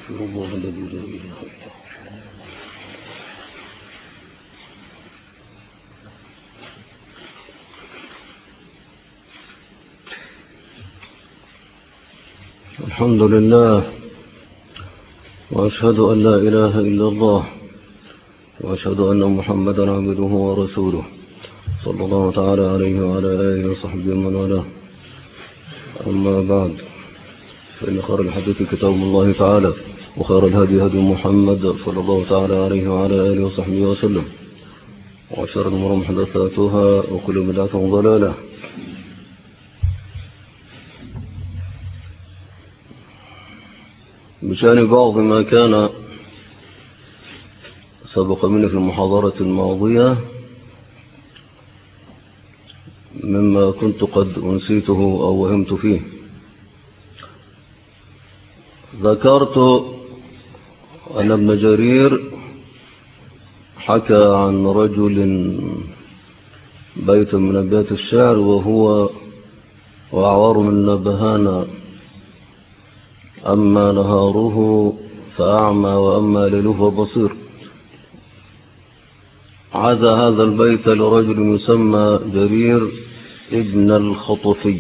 أستغفر الله الذي لا إله إلا هو. الحمد لله، وأشهد أن لا إله إلا الله، وأشهد أن محمدا عبده ورسوله صلى الله تعالى عليه وعلى آله وصحبه ومن والاه. أما بعد، فإن خير الحديث كتاب الله تعالى، وخير الهدي هدي محمد صلى الله تعالى عليه وعلى آله وصحبه وسلم، وشر الأمور محدثاتها، وكل بدعة ضلالة. بشأن بعض ما كان سبق مني في المحاضرة الماضية مما كنت قد أنسيته أو وهمت فيه، ذكرت أن ابن جرير حكى عن رجل بيت من أبيات الشعر وهو وأعوار من نبهانا، أما نهاره فأعمى وأما ليله بصير. عزى هذا البيت لرجل يسمى جرير ابن الخطفي،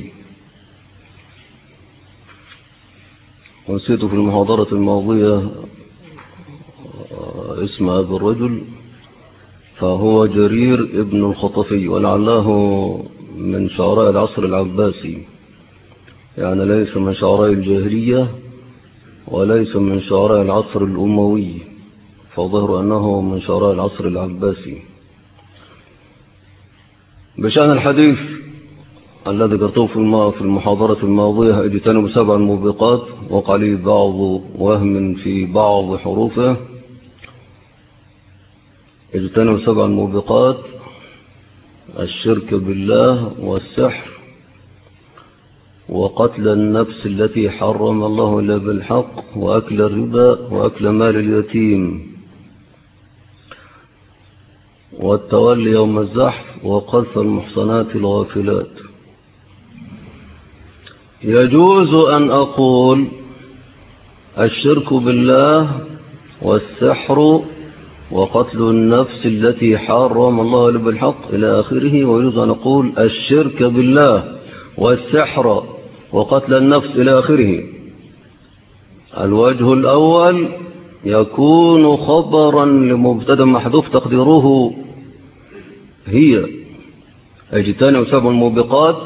ونسيت في المحاضرة الماضية اسم هذا الرجل، فهو جرير ابن الخطفي، ولعله من شعراء العصر العباسي، يعني ليس من شعراء الجاهلية وليس من شعراء العصر الأموي، فظهر أنه من شعراء العصر العباسي. بشأن الحديث الذي ذكرته في المحاضرة الماضية، اجتنبوا 7 موبقات، وقع لي بعض وهم في بعض حروفه. اجتنبوا 7 موبقات: الشرك بالله، والسحر، وقتل النفس التي حرم الله إلا بالحق، وأكل الربا، وأكل مال اليتيم، والتولي يوم الزحف، وقذف المحصنات الغافلات. يجوز أن أقول الشرك بالله، والسحر، وقتل النفس التي حرم الله إلا بالحق إلى آخره، ويجوز أن أقول الشرك بالله والسحر وقتل النفس إلى آخره. الوجه الأول يكون خبرا لمبتدا محذوف تقديره هي اجتنبوا 7 موبقات،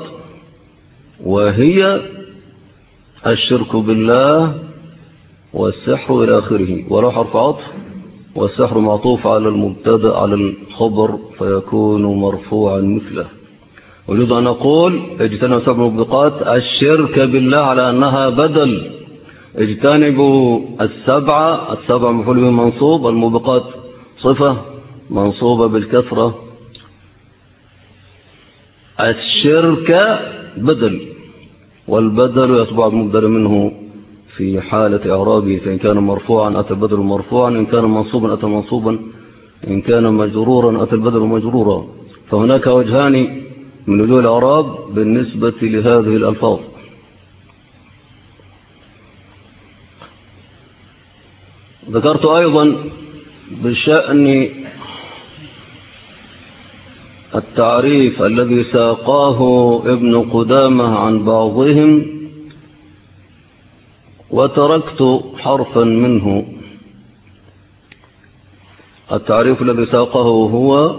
وهي الشرك بالله والسحر إلى آخره، ولا حرف عطف، والسحر معطوف على المبتدا على الخبر فيكون مرفوعا مثله. ويجوز أن نقول اجتنبوا 7 موبقات الشرك بالله على أنها بدل. اجتنبوا السبع مفعول به منصوب، الموبقات صفة منصوبة بالكسرة، الشرك بدل، والبدل يتبع المبدل منه في حالة إعرابه، فإن كان مرفوعا أتى البدل مرفوعا، إن كان منصوبا أتى منصوبا، إن كان مجرورا أتى البدل مجرورا. فهناك وجهان من وجوه الإعراب بالنسبة لهذه الألفاظ. ذكرت أيضا بشأن التعريف الذي ساقاه ابن قدامة عن بعضهم، وتركت حرفا منه. التعريف الذي ساقه هو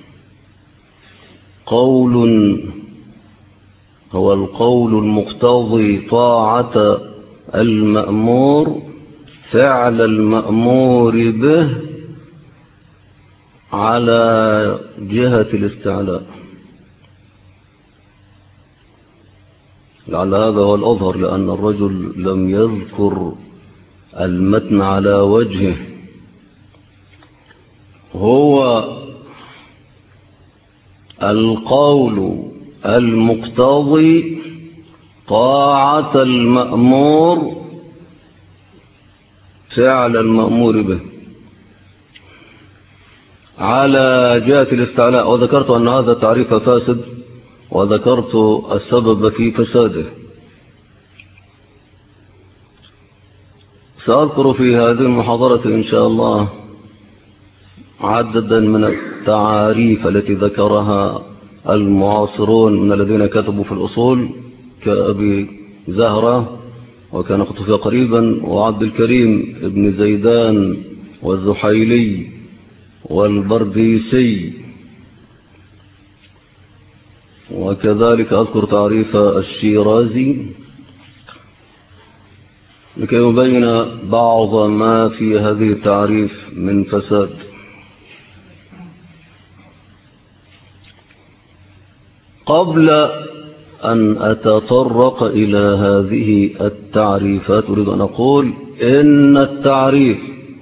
القول المقتضي طاعة المأمور، فعل المأمور به على جهة الاستعلاء. لعل هذا هو الأظهر، لأن الرجل لم يذكر المتن على وجهه. هو القول المقتضي طاعة المأمور، فعل المأمور به على جهة الاستعلاء. وذكرت أن هذا تعريف فاسد، وذكرت السبب في فساده. سأذكر في هذه المحاضرة إن شاء الله عددا من التعاريف التي ذكرها المعاصرون من الذين كتبوا في الأصول كأبي زهرة وكان قطفية قريبا وعبد الكريم ابن زيدان والزحيلي والبرديسي، وكذلك أذكر تعريف الشيرازي لكي يبين بعض ما في هذه التعريف من فساد. قبل أن أتطرق إلى هذه التعريفات أريد أن أقول إن التعريف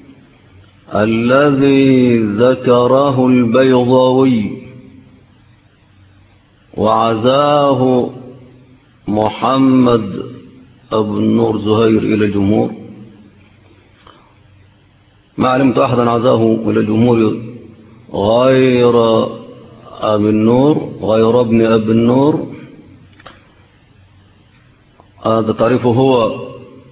الذي ذكره البيضاوي وعزاه محمد أبو النور زهير إلى الجمهور، ما علمت أحدا عزاه إلى الجمهور غير أبي النور، غير ابن أبي النور. هذا تعريفه هو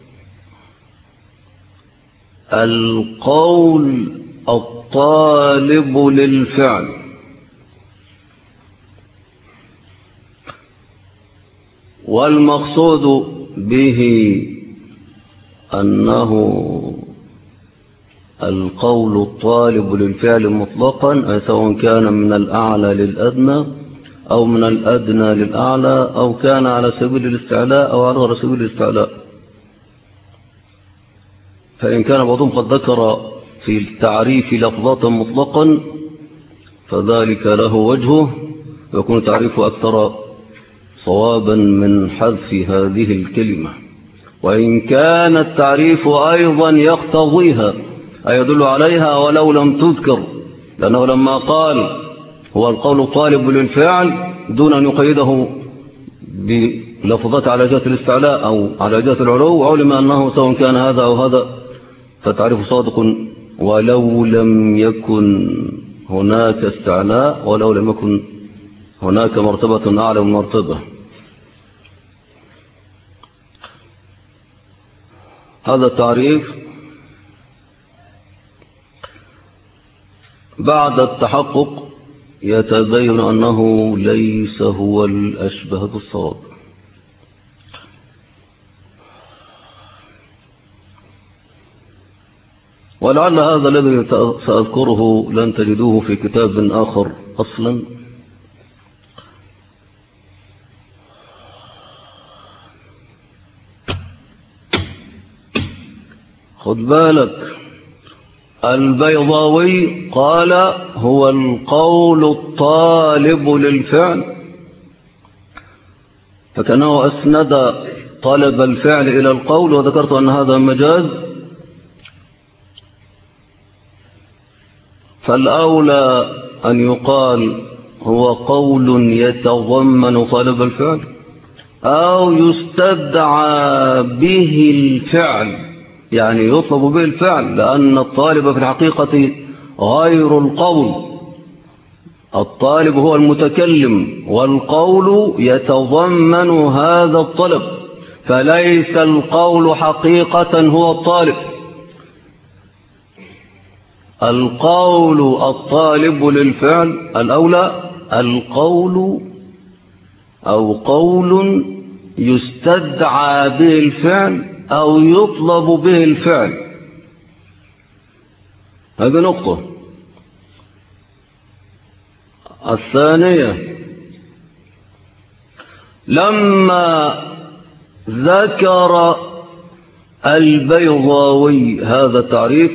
القول الطالب للفعل، والمقصود به أنه القول الطالب للفعل مطلقا، أي سواء كان من الأعلى للأدنى أو من الأدنى للأعلى أو كان على سبيل الاستعلاء أو على غير سبيل الاستعلاء. فإن كان بعضهم قد ذكر في التعريف لفظة مطلقا فذلك له وجهه، ويكون تعريفه أكثر صوابا من حذف هذه الكلمة. وإن كان التعريف أيضا يقتضيها أي يدل عليها ولو لم تذكر، لأنه لما قال هو القول الطالب للفعل دون أن يقيده بلفظات على جهة الاستعلاء أو على جهة العلو، علم أنه سواء كان هذا أو هذا فتعريف صادق ولو لم يكن هناك استعلاء، ولو لم يكن هناك مرتبة أعلى من مرتبة. هذا التعريف بعد التحقق يتبين أنه ليس هو الأشبه بالصواب. ولعل هذا الذي سأذكره لن تجدوه في كتاب آخر أصلا. خذ بالك، البيضاوي قال هو القول الطالب للفعل، فكأنه أسند طلب الفعل إلى القول، وذكرت أن هذا مجاز، فالأولى أن يقال هو قول يتضمن طلب الفعل أو يستدعى به الفعل، يعني يطلب به الفعل، لأن الطالب في الحقيقة غير القول، الطالب هو المتكلم والقول يتضمن هذا الطلب، فليس القول حقيقة هو الطالب. القول الطالب للفعل الأولى القول أو قول يستدعى به الفعل أو يطلب به الفعل. هذه نقطة. الثانية، لما ذكر البيضاوي هذا التعريف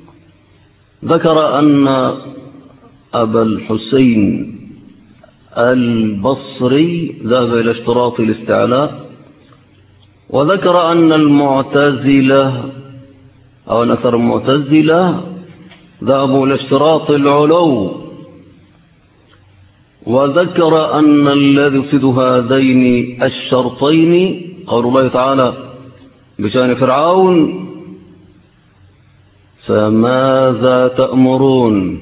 ذكر أن أبا الحسين البصري ذهب إلى اشتراط الاستعلاء، وذكر أن المعتزلة أو أن أكثر المعتزلة ذهبوا إلى اشتراط العلو، وذكر أن الذي يفسد هذين الشرطين قول الله تعالى بشأن فرعون فماذا تأمرون.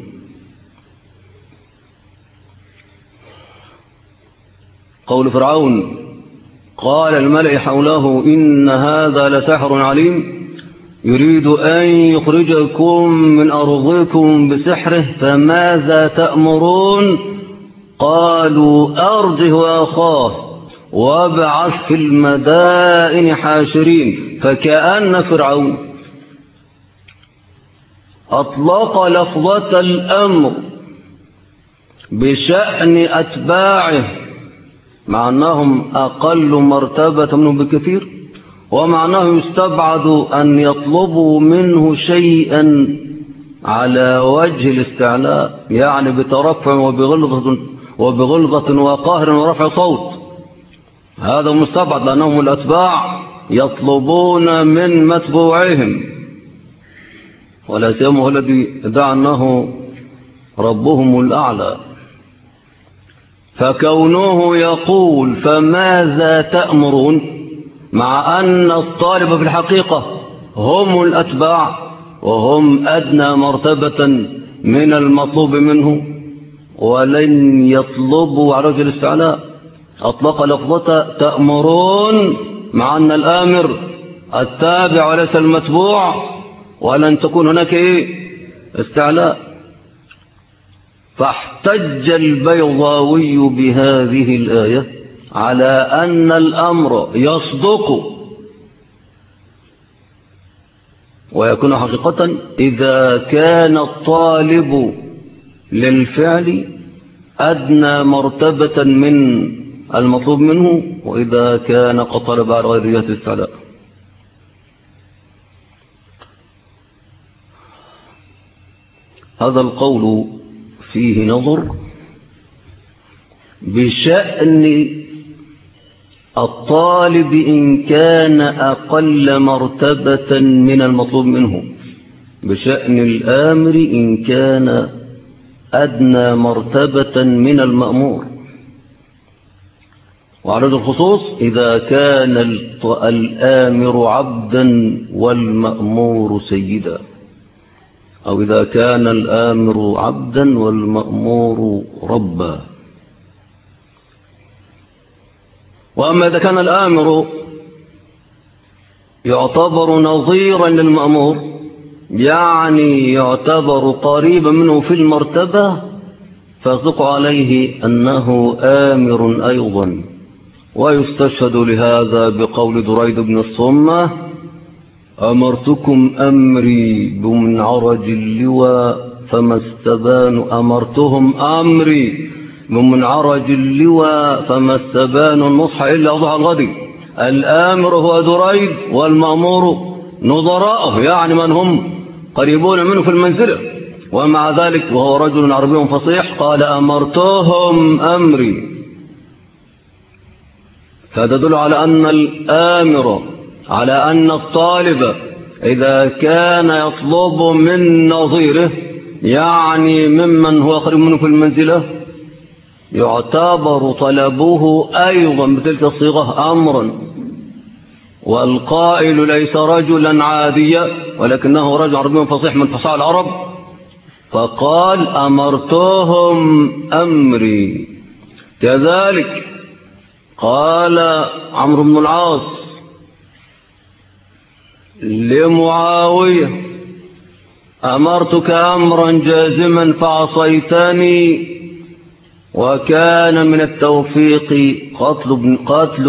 قول فرعون قال الملأ حوله إن هذا لساحر عليم، يريد أن يخرجكم من أرضكم بسحره فماذا تأمرون؟ قالوا أرجه وأخاه وابعث في المدائن حاشرين. فكأن فرعون أطلق لفظة الأمر بشأن أتباعه مع أنهم أقل مرتبة منهم بكثير، ومع أنه يستبعد أن يطلبوا منه شيئا على وجه الاستعلاء، يعني بترفع وبغلظة وقهر ورفع صوت. هذا مستبعد لأنهم الأتباع يطلبون من متبوعهم، ولا سيما الذي ادعى أنه ربهم الأعلى. فكونه يقول فماذا تأمرون مع أن الطالب في الحقيقة هم الأتباع وهم أدنى مرتبة من المطلوب منه، ولن يطلبوا على وجه الاستعلاء، أطلق لفظة تأمرون مع أن الآمر التابع وليس المتبوع، ولن تكون هناك استعلاء. فاحتج البيضاوي بهذه الآية على أن الأمر يصدق ويكون حقيقة إذا كان الطالب للفعل أدنى مرتبة من المطلوب منه، وإذا كان قد طلب على غير جهة الاستعلاء. هذا القول فيه نظر بشأن الطالب إن كان أقل مرتبة من المطلوب منه، بشأن الآمر إن كان أدنى مرتبة من المأمور، وعلى وجه الخصوص إذا كان الآمر عبدا والمأمور سيدا، أو إذا كان الآمر عبدا والمأمور ربا. وأما إذا كان الآمر يعتبر نظيرا للمأمور، يعني يعتبر قريبا منه في المرتبة، فيصدق عليه أنه آمر أيضا. ويستشهد لهذا بقول دريد بن الصمة: أمرتكم أمري بمنعرج اللواء فما استبانوا، أمرتهم أمري بمنعرج اللواء فما استبانوا النصح إلا أضحى الغد. الآمر هو دريد والمأمور نظراءه، يعني من هم قريبون منه في المنزلة، ومع ذلك وهو رجل عربي فصيح قال أمرتهم أمري. فتدل على أن الآمر، على أن الطالب إذا كان يطلب من نظيره، يعني ممن هو قريب منه في المنزلة، يعتبر طلبه أيضا بتلك الصيغة أمرا. والقائل ليس رجلا عاديا ولكنه رجل عربي فصيح من فصاحة العرب، فقال أمرتهم أمري. كذلك قال عمرو بن العاص لمعاوية: أمرتك أمرا جازما فعصيتني. وكان من التوفيق قتل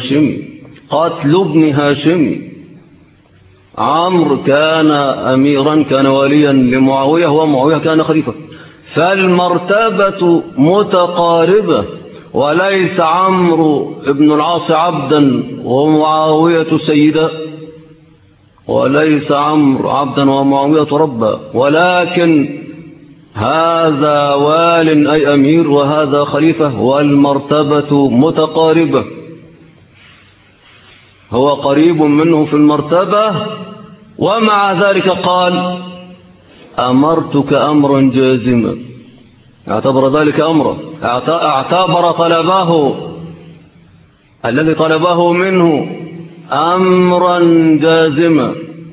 ابن هاشم. عمرو كان أميرا، كان واليا لمعاوية، ومعاوية كان خليفة، فالمرتبة متقاربة، وليس عمرو بن العاص عبدا ومعاوية سيدا، وليس عمرو عبدا ومعاوية ربا، ولكن هذا وال أي أمير وهذا خليفة، والمرتبة متقاربة، هو قريب منه في المرتبة، ومع ذلك قال أمرتك أمرا جازما، اعتبر ذلك أمرا، اعتبر طلبه الذي طلبه منه أمرا جازما.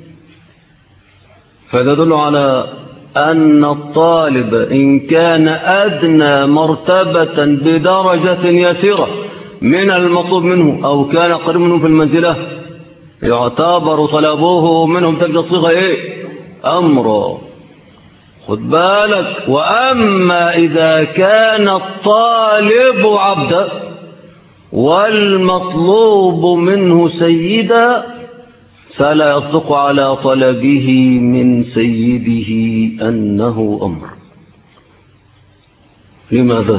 فتدل على أن الطالب إن كان أدنى مرتبة بدرجة يسيرة من المطلوب منه، أو كان قريب منه في المنزلة، يعتبر طلبه منهم تلك الصيغة ايه؟ أمر. خد بالك. وأما إذا كان الطالب عبدا والمطلوب منه سيدا فلا يصدق على طلبه من سيده أنه أمر. لماذا؟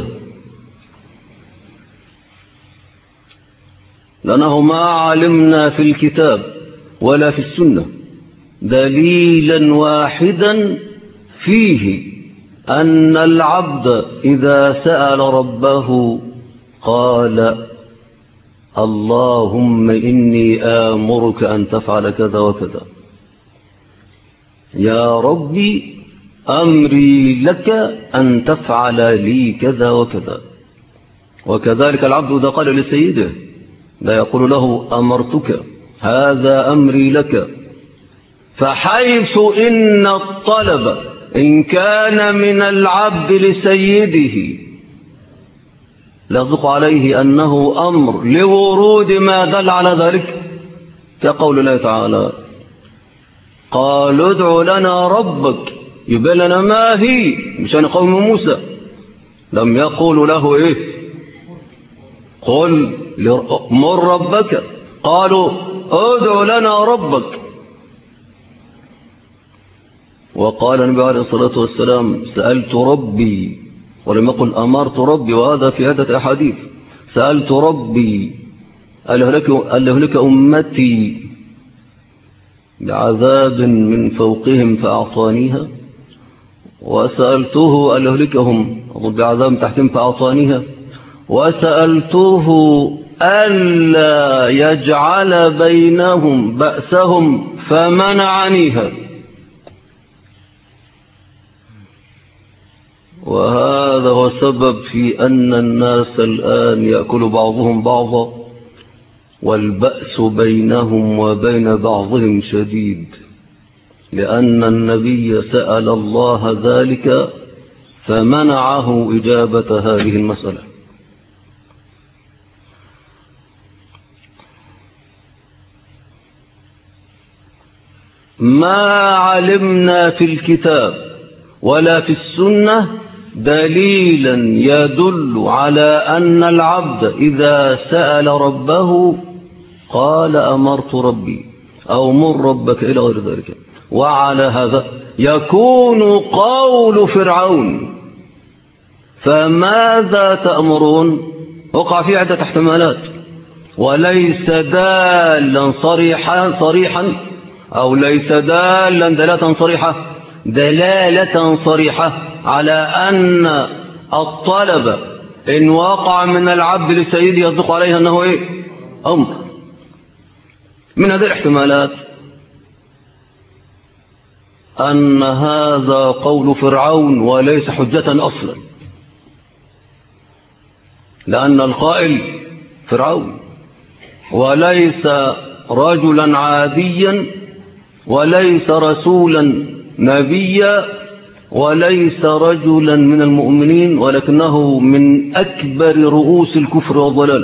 لأنه ما علمنا في الكتاب ولا في السنة دليلا واحدا فيه أن العبد إذا سأل ربه قال اللهم إني آمرك أن تفعل كذا وكذا، يا ربي أمري لك أن تفعل لي كذا وكذا. وكذلك العبد إذا قال لسيده لا يقول له أمرتك، هذا أمري لك. فحيث إن الطلب إن كان من العبد لسيده يصدق عليه أنه أمر لورود ما دل على ذلك، كقول الله تعالى قالوا ادع لنا ربك يبين لنا ما هي، مشان قوم موسى لم يقولوا له ايه قل مر ربك، قالوا ادع لنا ربك. وقال النبي عليه الصلاة والسلام سألت ربي ولم يقل أمرت ربي، وهذا في عدة أحاديث. سألت ربي أن يهلك أمتي بعذاب من فوقهم فأعطانيها، وسألته أن يهلكهم بعذاب تحتهم فأعطانيها، وسألته ألا يجعل بينهم بأسهم فمنعنيها. وهذا هو السبب في أن الناس الآن يأكل بعضهم بعضا والبأس بينهم وبين بعضهم شديد، لأن النبي سأل الله ذلك فمنعه إجابة هذه المسألة. ما علمنا في الكتاب ولا في السنة دليلا يدل على أن العبد إذا سأل ربه قال أمرت ربي أو مر ربك إلى غير ذلك. وعلى هذا يكون قول فرعون فماذا تأمرون وقع فيه عدة احتمالات، وليس دالا صريحا أو ليس دالا دلالة صريحة على أن الطلب إن وقع من العبد لسيده يصدق عليه أنه إيه؟ أمر. من هذه الاحتمالات أن هذا قول فرعون وليس حجة أصلا، لأن القائل فرعون وليس رجلا عاديا وليس رسولا نبيا وليس رجلا من المؤمنين، ولكنه من أكبر رؤوس الكفر والضلال.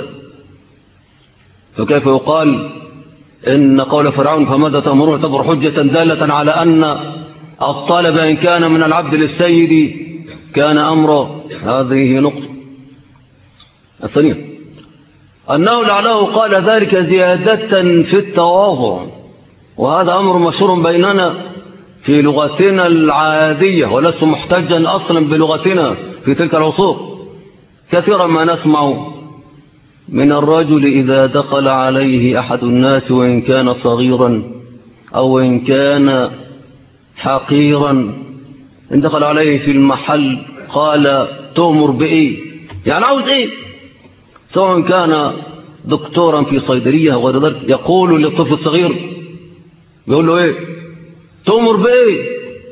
فكيف يقال إن قول فرعون فماذا تأمرون تعتبر حجة دالة على أن الطالب إن كان من العبد للسيد كان أمره؟ هذه نقطة. الثانية أنه لعله قال ذلك زيادة في التواضع، وهذا أمر مشهور بيننا في لغتنا العادية، ولست محتجا أصلا بلغتنا في تلك العصور. كثيرا ما نسمع من الرجل إذا دخل عليه أحد الناس وإن كان صغيرا أو إن كان حقيرا، إن دخل عليه في المحل قال تؤمر بإيه؟ يعني عاوز إيه؟ سواء كان دكتورا في صيدلية وغير ذلك، يقول للطفل الصغير يقول له إيه؟ تؤمر بإيه؟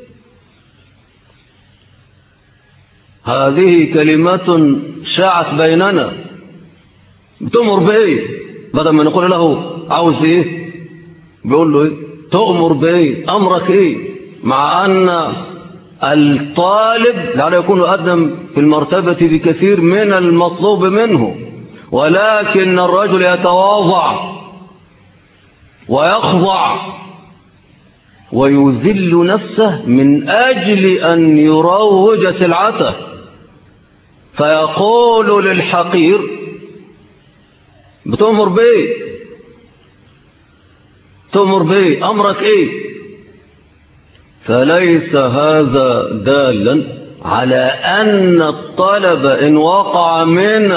هذه كلمة شاعت بيننا. تؤمر بإيه؟ بدل ما نقول له عاوز إيه؟ بيقول له إيه؟ تؤمر بإيه؟ أمرك إيه؟ مع أن الطالب لعله يكون أقدم في المرتبة بكثير من المطلوب منه، ولكن الرجل يتواضع ويخضع ويذل نفسه من أجل أن يروج سلعته، فيقول للحقير بتؤمر بيه، تؤمر بيه، أمرك إيه؟ فليس هذا دالا على أن الطلب إن وقع من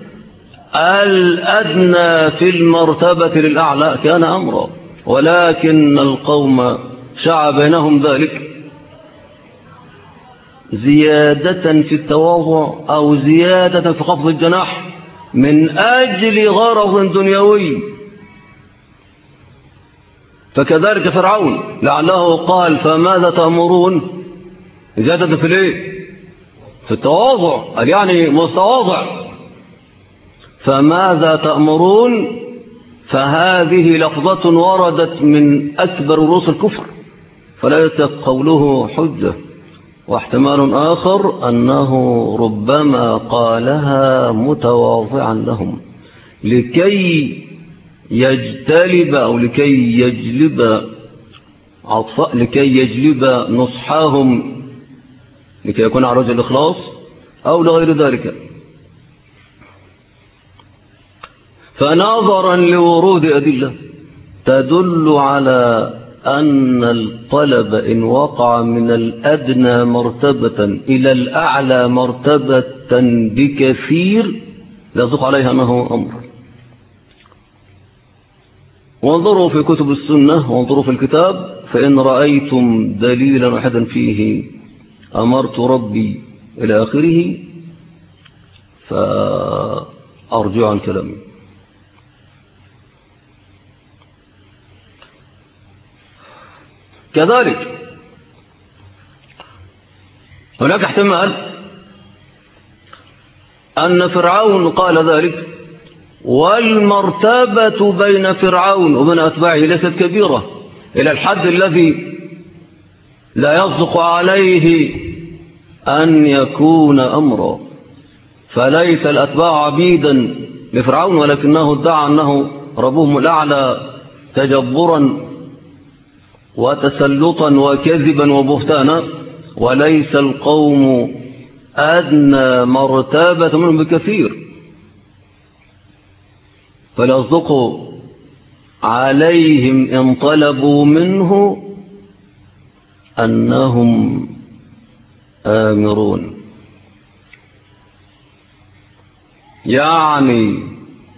الأدنى في المرتبة للأعلى كان أمرا، ولكن القوم شاع بينهم ذلك زيادة في التواضع أو زيادة في خفض الجناح من أجل غرض دنيوي. فكذلك فرعون لعله قال فماذا تأمرون؟ زيادة في الايه؟ في التواضع، قال يعني مستواضع. فماذا تأمرون؟ فهذه لفظة وردت من أكبر رؤوس الكفر، فليس قوله حجة. واحتمال آخر أنه ربما قالها متواضعا لهم لكي يجتلب أو لكي يجلب نصحهم، لكي يكون على وجه الإخلاص أو لغير ذلك. فنظرا لورود أدلة تدل على أن الطلب إن وقع من الأدنى مرتبة إلى الأعلى مرتبة بكثير لا يصدق عليها أنه أمر. وانظروا في كتب السنة وانظروا في الكتاب، فإن رأيتم دليلا واحدا فيه أمرت ربي إلى آخره فأرجع عن كلامي. كذلك هناك احتمال أن فرعون قال ذلك، والمرتبة بين فرعون وبين أتباعه ليست كبيرة إلى الحد الذي لا يصدق عليه أن يكون أمرا. فليس الأتباع عبيدا لفرعون، ولكنه ادعى أنه ربهم الأعلى تجبرا وتسلطا وكذبا وبهتانا، وليس القوم أدنى مرتبة منهم بكثير، فليصدق عليهم إن طلبوا منه أنهم آمرون. يعني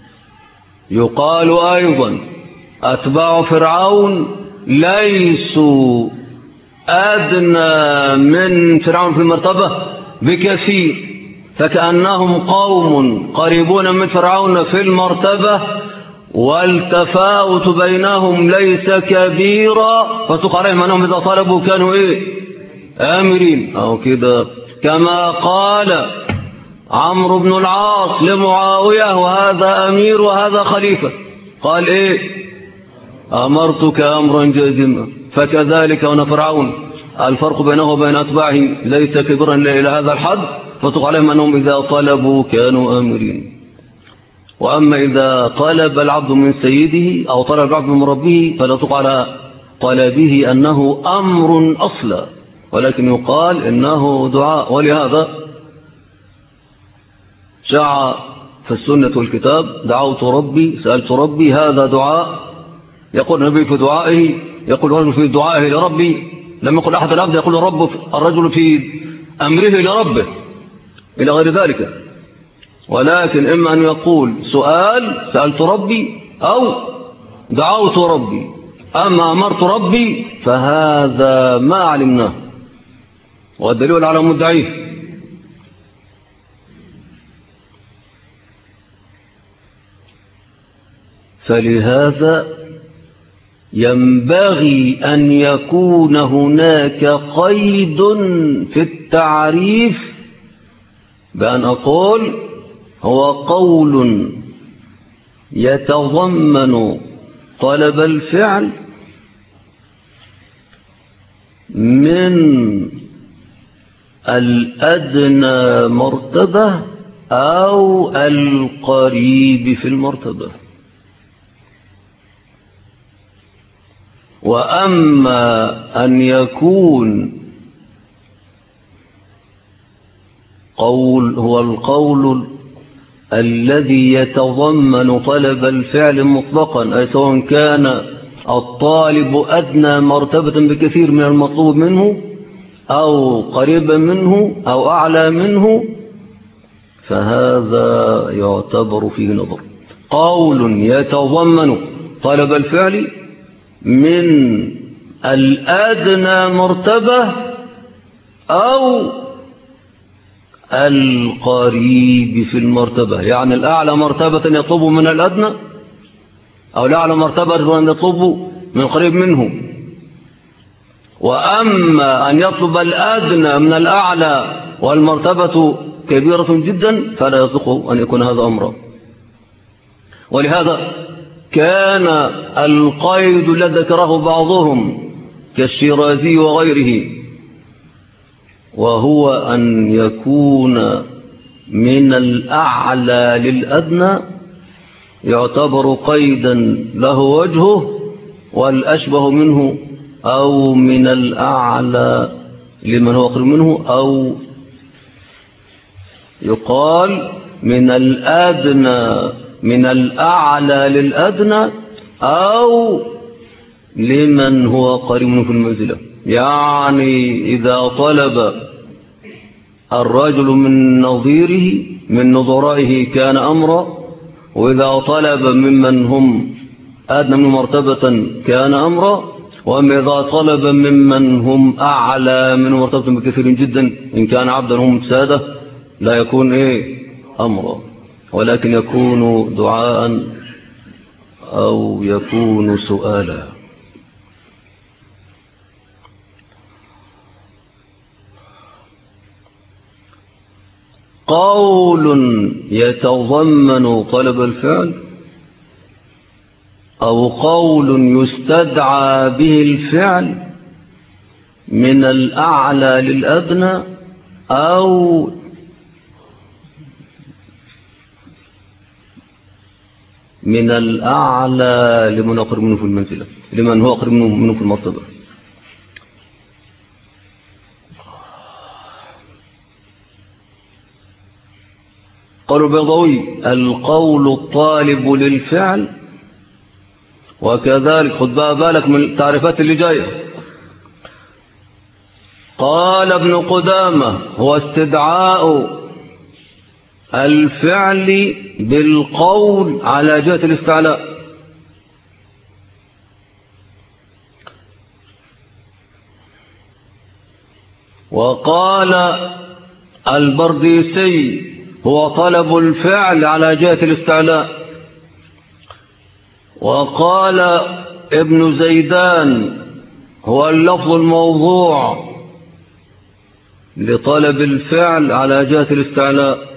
يقال أيضا أتباع فرعون ليسوا أدنى من فرعون في المرتبة بكثير، فكأنهم قوم قريبون من فرعون في المرتبة، والتفاوت بينهم ليس كبيرا، فتقع عليهم أنهم إذا طلبوا كانوا آمرين أو كده. كما قال عمرو بن العاص لمعاوية وهذا أمير وهذا خليفة، قال أمرتك أمرا جازما. فكذلك هنا فرعون الفرق بينه وبين أتباعه ليس كبيرا إلى هذا الحد، فتقع عليهم أنهم إذا طلبوا كانوا آمرين. وأما إذا طلب العبد من سيده أو طلب العبد من ربه فلا تقع على طلبه أنه أمر أصلا، ولكن يقال إنه دعاء. ولهذا شاع في السنة والكتاب دعوت ربي سألت ربي، هذا دعاء يقول النبي في دعائه، يقول الرجل في دعائه لربي، لم يقل أحد العبد يقول الرجل في أمره لربه إلى غير ذلك. ولكن إما أن يقول سؤال سألت ربي أو دعوت ربي. أما أمرت ربي فهذا ما علمناه، والدليل على مدعيه. فلهذا ينبغي أن يكون هناك قيد في التعريف بأن أقول هو قول يتضمن طلب الفعل من الأدنى مرتبة أو القريب في المرتبة. وأما أن يكون هو القول الذي يتضمن طلب الفعل مطلقا، أي سواء كان الطالب أدنى مرتبة بكثير من المطلوب منه أو قريبا منه أو أعلى منه، فهذا يعتبر فيه نظر. قول يتضمن طلب الفعل من الأدنى مرتبة أو القريب في المرتبة، يعني الأعلى مرتبة يطلب من الأدنى أو الأعلى مرتبة يطلب من القريب منه. وأما أن يطلب الأدنى من الأعلى والمرتبة كبيرة جدا فلا يصدق أن يكون هذا أمرا. ولهذا كان القيد الذي ذكره بعضهم كالشيرازي وغيره، وهو أن يكون من الأعلى للأدنى، يعتبر قيدا له وجهه، والأشبه منه أو من الأعلى لمن هو أقرب منه، أو يقال من الأدنى من الأعلى للأدنى أو لمن هو قريب منه في المنزلة. يعني إذا طلب الرجل من نظيره من نظرائه كان أمرا، وإذا طلب ممن هم أدنى من مرتبة كان أمرا، وأما إذا طلب ممن هم أعلى من مرتبة بكثير جدا إن كان عبدا هم سادة لا يكون أمرا، ولكن يكون دعاء أو يكون سؤالا. قول يتضمن طلب الفعل أو قول يستدعى به الفعل من الأعلى للأدنى أو من الأعلى لمن أقرب منه في المنزلة، لمن هو أقرب منه في المرتبة. قال البيضاوي: القول الطالب للفعل، وكذلك خد بالك من التعريفات اللي جايه. قال ابن قدامة: هو استدعاء الفعل بالقول على جهة الاستعلاء. وقال البرديسي: هو طلب الفعل على جهة الاستعلاء. وقال ابن زيدان: هو اللفظ الموضوع لطلب الفعل على جهة الاستعلاء.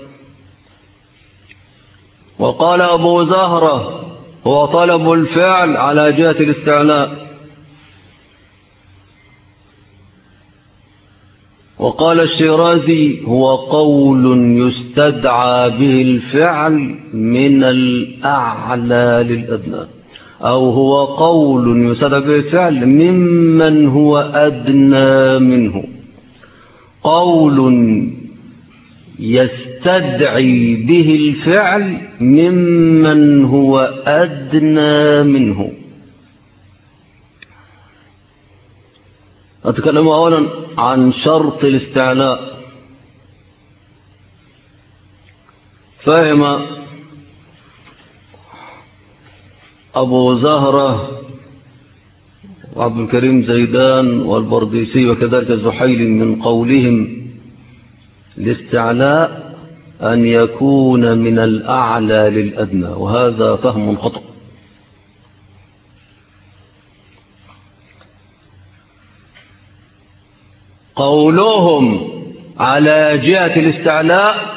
وقال أبو زهرة: هو طلب الفعل على جهة الاستعلاء. وقال الشيرازي: هو قول يستدعى به الفعل من الأعلى للأدنى، أو هو قول يستدعى به الفعل ممن هو أدنى منه. قول يستدعي به الفعل ممن هو أدنى منه. أتكلم أولا عن شرط الاستعلاء. فهم أبو زهرة وعبد الكريم زيدان والبرديسي وكذلك الزحيلي من قولهم الاستعلاء أن يكون من الأعلى للأدنى، وهذا فهم خطأ. قولهم على جهة الاستعلاء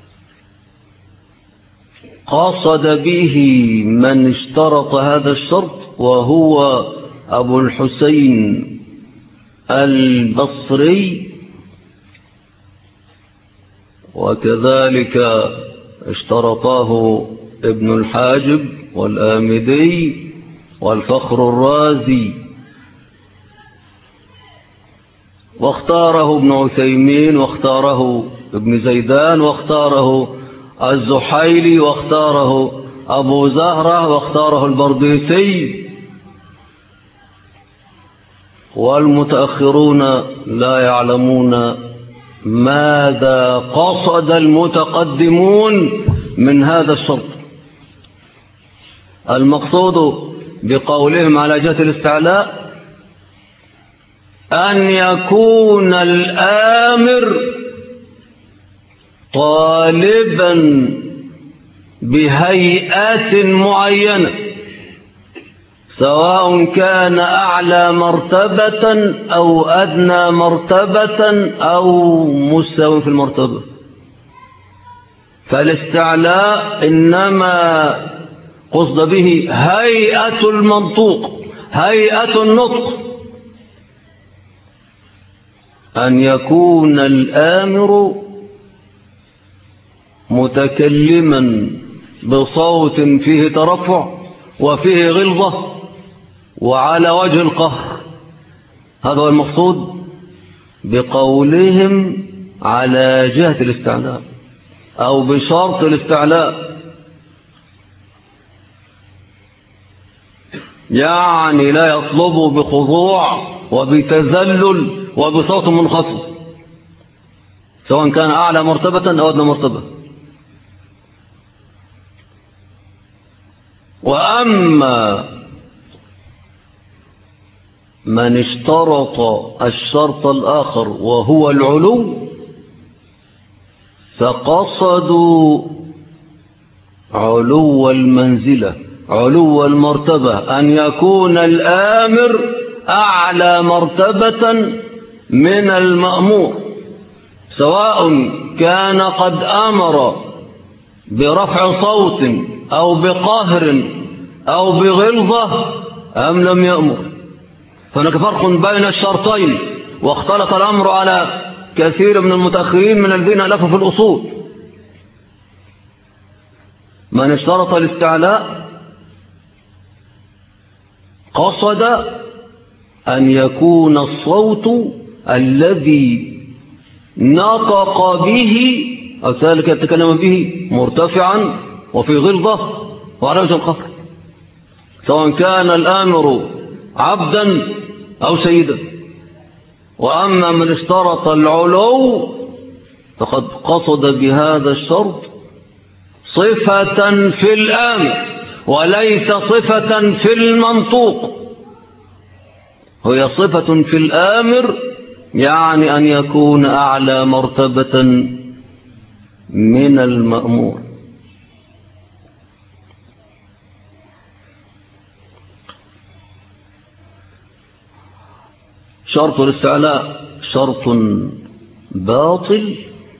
قصد به من اشترط هذا الشرط، وهو أبو الحسين البصري، وكذلك اشترطاه ابن الحاجب والآمدي والفخر الرازي واختاره ابن عثيمين، واختاره ابن زيدان، واختاره الزحيلي، واختاره أبو زهرة، واختاره البرديسي. والمتأخرون لا يعلمون ماذا قصد المتقدمون من هذا الشرط. المقصود بقولهم على جهة الاستعلاء أن يكون الآمر طالبا بهيئات معينة، سواء كان أعلى مرتبة أو أدنى مرتبة أو مستوى في المرتبة. فالاستعلاء إنما قصد به هيئة المنطوق، هيئة النطق، أن يكون الآمر متكلما بصوت فيه ترفع وفيه غلظة وعلى وجه القهر. هذا هو المقصود بقولهم على جهة الاستعلاء أو بشرط الاستعلاء، يعني لا يطلب بخضوع وبتذلل وبصوت منخفض، سواء كان أعلى مرتبة أو أدنى مرتبة. وأما من اشترط الشرط الآخر وهو العلو، فقصدوا علو المنزلة، علو المرتبة، أن يكون الآمر أعلى مرتبة من المأمور، سواء كان قد أمر برفع صوت أو بقهر أو بغلظة أم لم يأمر. فهناك فرق بين الشرطين، واختلط الأمر على كثير من المتأخرين من الذين ألفوا في الأصول. من اشترط الاستعلاء قصد أن يكون الصوت الذي نطق به أو ذلك يتكلم به مرتفعا وفي غلظة وعلى وجه القهر، سواء كان الآمر عبدا أو سيدا. وأما من اشترط العلو فقد قصد بهذا الشرط صفة في الآمر وليس صفة في المنطوق. هي صفة في الآمر، يعني أن يكون أعلى مرتبة من المأمور. شرط الاستعلاء شرط باطل،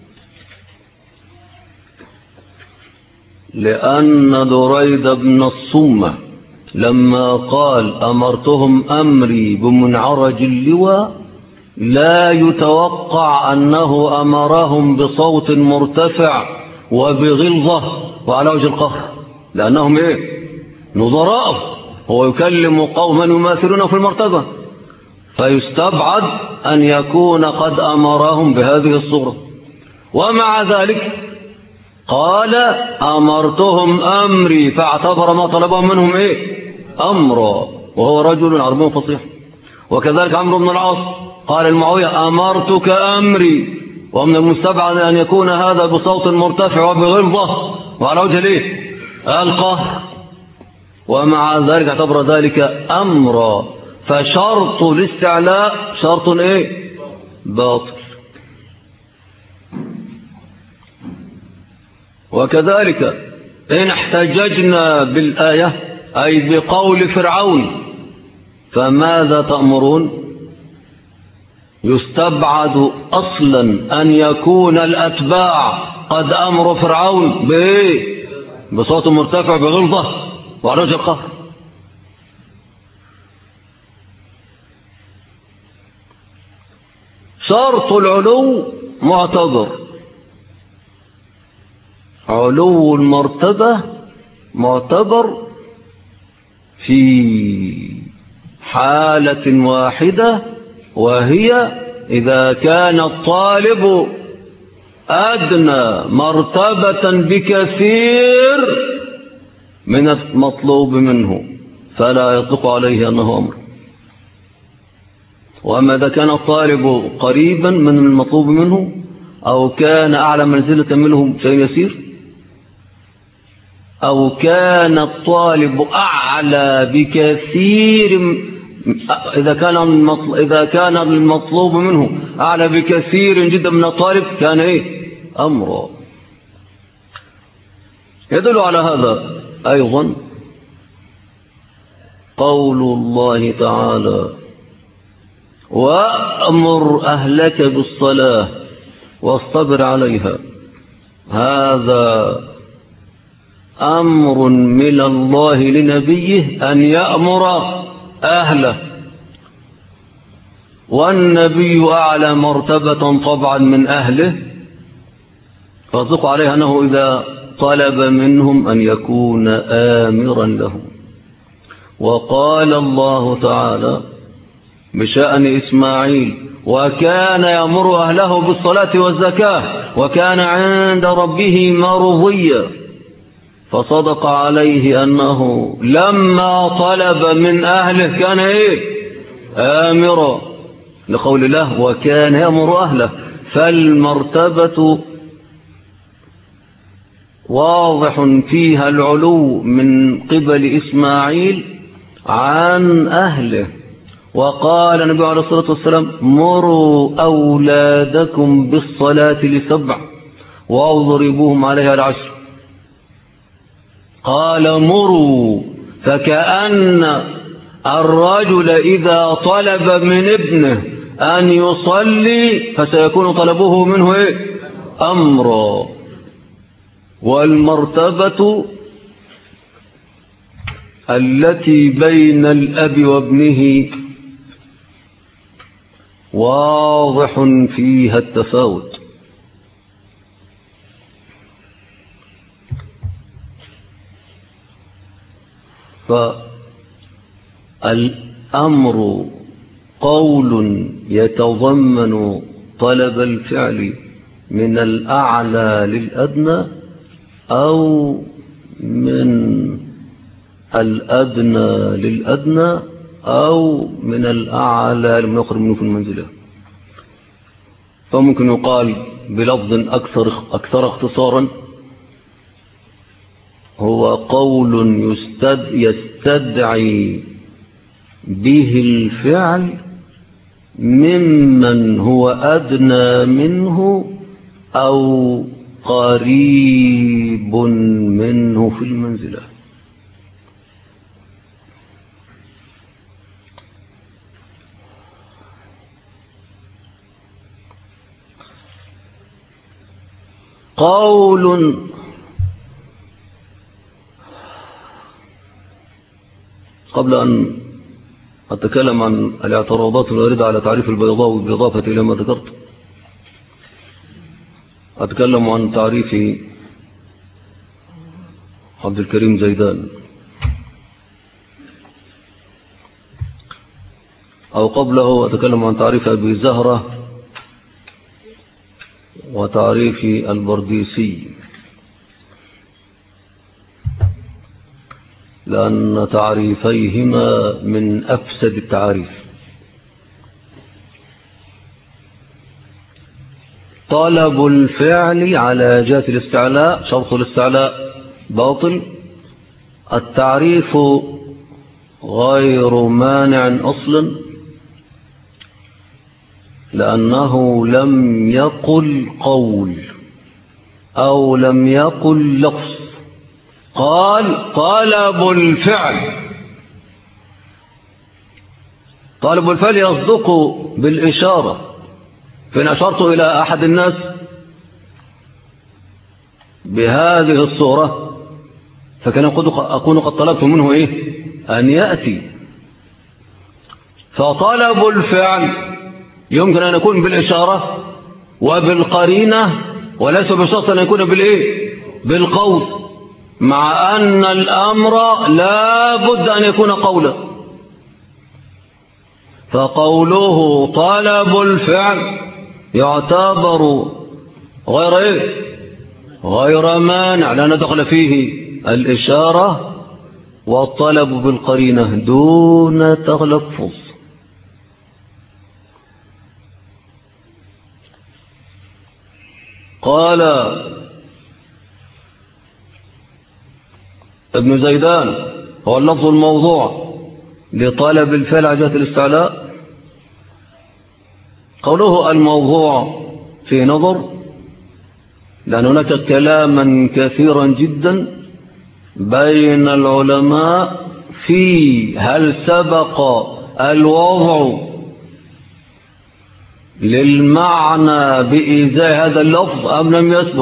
لأن دريد بن الصمة لما قال أمرتهم أمري بمنعرج اللواء لا يتوقع أنه أمرهم بصوت مرتفع وبغلظة وعلى وجه القهر، لأنهم نظراء، هو يكلم قوما يماثلون في المرتبة، فيستبعد أن يكون قد أمرهم بهذه الصورة. ومع ذلك قال أمرتهم أمري، فاعتبر ما طلبهم منهم أمرا، وهو رجل عربي فصيح. وكذلك عمرو بن العاص قال المعاوية أمرتك أمري، ومن المستبعد أن يكون هذا بصوت مرتفع وبغلظة وعلى وجه القهر، ومع ذلك اعتبر ذلك أمرا. فشرط الاستعلاء شرط باطل. وكذلك إن احتججنا بالآية أي بقول فرعون فماذا تأمرون، يستبعد أصلا أن يكون الأتباع قد أمروا فرعون بصوت مرتفع بغلظة وعلى وجه القهر. شرط العلو معتبر، علو المرتبة معتبر في حالة واحدة، وهي إذا كان الطالب أدنى مرتبة بكثير من المطلوب منه فلا يطلق عليه أنه أمر. وأما إذا كان الطالب قريبا من المطلوب منه أو كان أعلى منزلة منه شيء يسير، أو كان الطالب أعلى بكثير، إذا كان المطلوب منه أعلى بكثير جدا من الطالب كان أمرا. يدل على هذا أيضا قول الله تعالى: وأمر أهلك بالصلاة واصطبر عليها. هذا أمر من الله لنبيه أن يأمر أهله، والنبي أعلى مرتبة طبعا من أهله، فيصدق عليه أنه إذا طلب منهم أن يكون آمرا لهم. وقال الله تعالى بشأن إسماعيل: وكان يأمر أهله بالصلاة والزكاة وكان عند ربه مرضيا. فصدق عليه أنه لما طلب من أهله كان آمرا، لقول الله: وكان يأمر أهله. فالمرتبة واضح فيها العلو من قبل إسماعيل عن أهله. وقال النبي عليه الصلاة والسلام: مروا أولادكم بالصلاة ل7 واضربوهم عليها 10. قال مروا، فكأن الرجل إذا طلب من ابنه أن يصلي فسيكون طلبه منه أمرا. والمرتبة التي بين الأب وابنه واضح فيها التفاوت. فالأمر قول يتضمن طلب الفعل من الأعلى للأدنى أو من الأدنى للأدنى أو من الأعلى لمن يقرب منه في المنزلة. فممكن يقال بلفظ أكثر اختصارا: هو قول يستدعي به الفعل ممن هو أدنى منه أو قريب منه في المنزلة. قول قبل أن أتكلم عن الاعتراضات الواردة على تعريف البيضاوي بالإضافة إلى ما ذكرت، أتكلم عن تعريف عبد الكريم زيدان، أو قبله أتكلم عن تعريف أبي زهرة وتعريف البرديسي، لأن تعريفيهما من أفسد التعاريف. طلب الفعل على جهة الاستعلاء، شرط الاستعلاء باطل. التعريف غير مانع أصلا، لأنه لم يقل قول أو لم يقل لفظ، قال طلب الفعل. طلب الفعل يصدق بالإشارة، فإن أشرت إلى أحد الناس بهذه الصورة فكان أكون قد طلبت منه أن يأتي. فطلب الفعل يمكن أن يكون بالإشارة وبالقرينة، وليس بشرط أن يكون بالقول، مع أن الأمر لا بد أن يكون قولا. فقوله طلب الفعل يعتبر غير مانع، لأن دخل فيه الإشارة والطلب بالقرينة دون تلفظ. قال ابن زيدان هو اللفظ الموضوع لطلب الفعل على جهة الاستعلاء. قوله الموضوع في نظر، لأن هناك كلاما كثيرا جدا بين العلماء في هل سبق الوضع للمعنى بإزاء هذا اللفظ أم لم يسبق،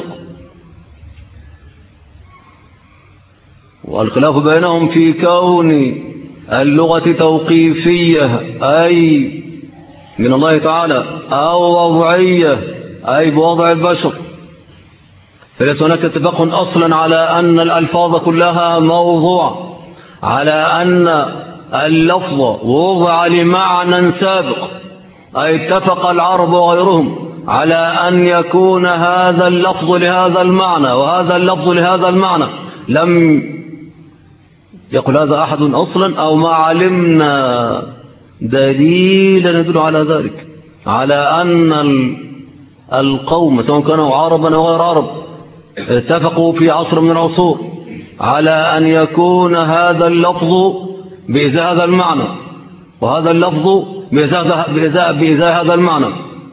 والخلاف بينهم في كون اللغة توقيفية أي من الله تعالى أو وضعية أي بوضع البشر. فليس هناك اتفاق أصلا على أن الألفاظ كلها موضوع، على أن اللفظ وضع لمعنى سابق، أي اتفق العرب وغيرهم على أن يكون هذا اللفظ لهذا المعنى وهذا اللفظ لهذا المعنى. لم يقل هذا أحد أصلا، أو ما علمنا دليلا يدل على ذلك، على أن القوم سواء كانوا عربا أو غير عرب اتفقوا في عصر من العصور على أن يكون هذا اللفظ بإزاء هذا المعنى وهذا اللفظ بإزاء هذا المعنى.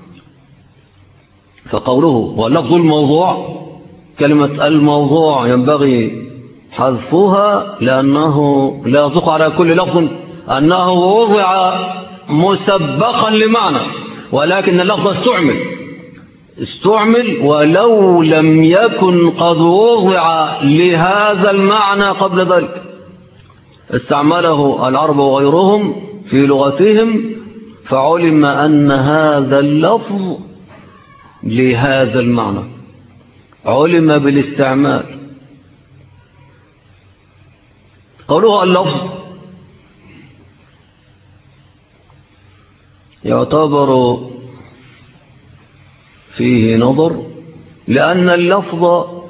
فقوله واللفظ الموضوع، كلمة الموضوع ينبغي حذفها، لأنه لا يصدق على كل لفظ أنه وضع مسبقا لمعنى، ولكن اللفظ استعمل ولو لم يكن قد وضع لهذا المعنى قبل ذلك. استعمله العرب وغيرهم في لغتهم، فعلم أن هذا اللفظ لهذا المعنى، علم بالاستعمال. قوله اللفظ يعتبر فيه نظر، لأن اللفظ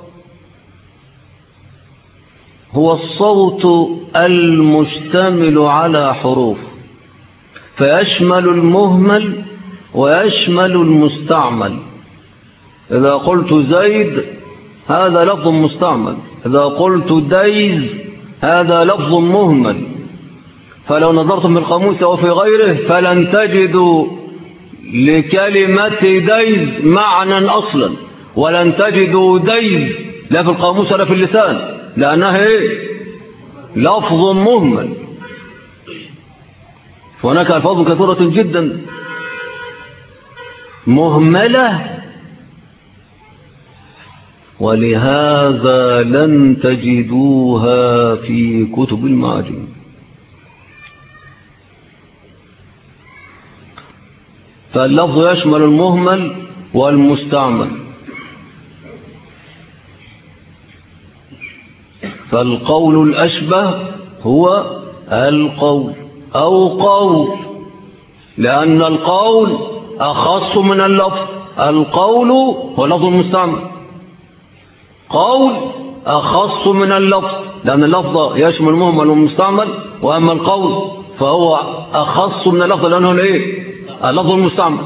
هو الصوت المشتمل على حروف، فيشمل المهمل ويشمل المستعمل. إذا قلت زيد هذا لفظ مستعمل، إذا قلت ديز هذا لفظ مهمل. فلو نظرتم في القاموس أو في غيره فلن تجدوا لكلمة ديز معنى أصلا، ولن تجدوا ديز لا في القاموس ولا في اللسان، لأنها لفظ مهمل. وهناك ألفاظ كثيرة جدا مهملة، ولهذا لن تجدوها في كتب المعاجم. فاللفظ يشمل المهمل والمستعمل. فالقول الأشبه هو القول أو قول، لأن القول أخص من اللفظ. القول هو لفظ المستعمل، قول أخص من اللفظ، لأن اللفظ يشمل المهمل والمستعمل، وأما القول فهو أخص من اللفظ لأنه اللفظ المستعمل.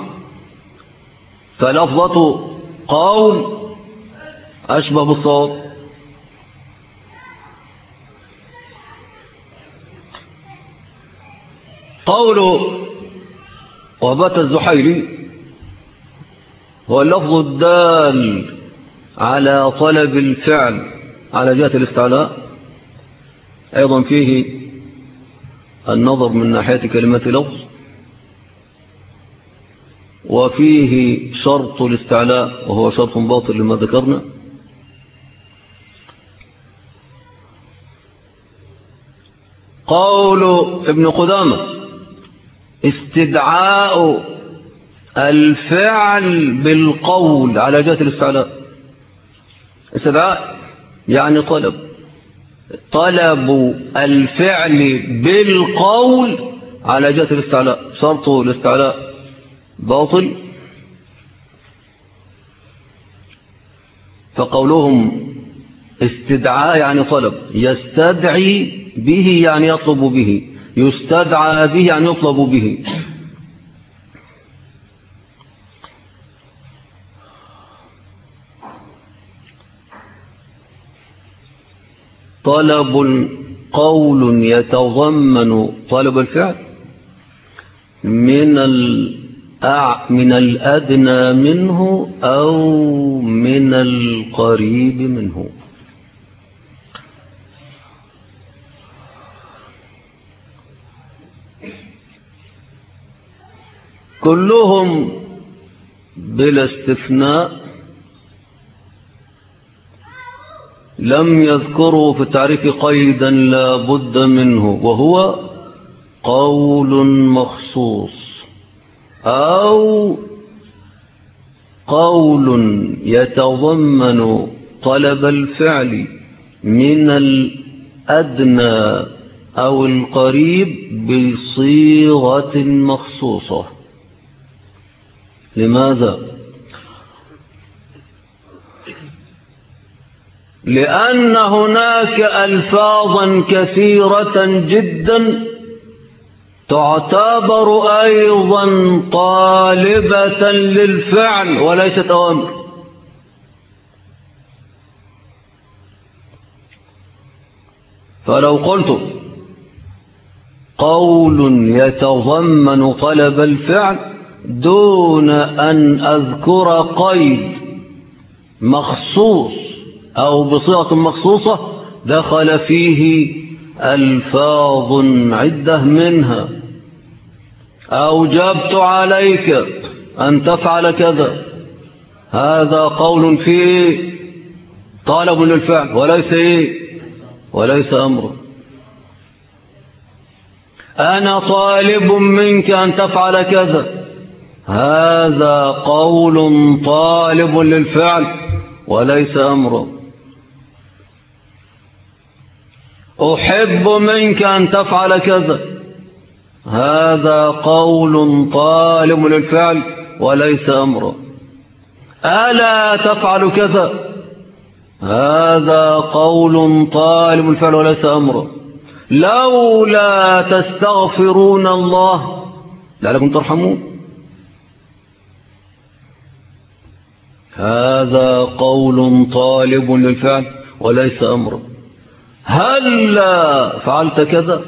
فلفظة قول أشبه بالصواب. قوله وبات الزحيري هو اللفظ الدال على طلب الفعل على جهة الاستعلاء، أيضا فيه النظر من ناحية كلمة لفظ، وفيه شرط الاستعلاء وهو شرط باطل لما ذكرنا. قول ابن قدامة استدعاء الفعل بالقول على جهة الاستعلاء. استدعاء يعني طلب الفعل بالقول على جهة الاستعلاء، شرط الاستعلاء باطل. فقولهم استدعاء يعني طلب، يستدعي به يعني يطلب به، يستدعى به يعني يطلب به. طلب قول يتضمن طلب الفعل من الأدنى منه أو من القريب منه. كلهم بلا استثناء لم يذكروا في التعريف قيدا لا بد منه، وهو قول مخصوص أو قول يتضمن طلب الفعل من الأدنى أو القريب بصيغة مخصوصة. لماذا؟ لأن هناك ألفاظا كثيرة جدا تعتبر أيضا طالبة للفعل وليست أوامر. فلو قلت قول يتضمن طلب الفعل دون أن أذكر قيد مخصوص أو بصيغة مخصوصة دخل فيه ألفاظ عدة، منها أوجبت عليك أن تفعل كذا، هذا قول فيه طلب للفعل وليس أمر. أنا طالب منك أن تفعل كذا، هذا قول طالب للفعل وليس أمر. أحب منك أن تفعل كذا، هذا قول طالب للفعل وليس أمر. ألا تفعل كذا، هذا قول طالب للفعل وليس أمر. لولا تستغفرون الله لعلكم ترحمون، هذا قول طالب للفعل وليس أمر. هلا فعلت كذا،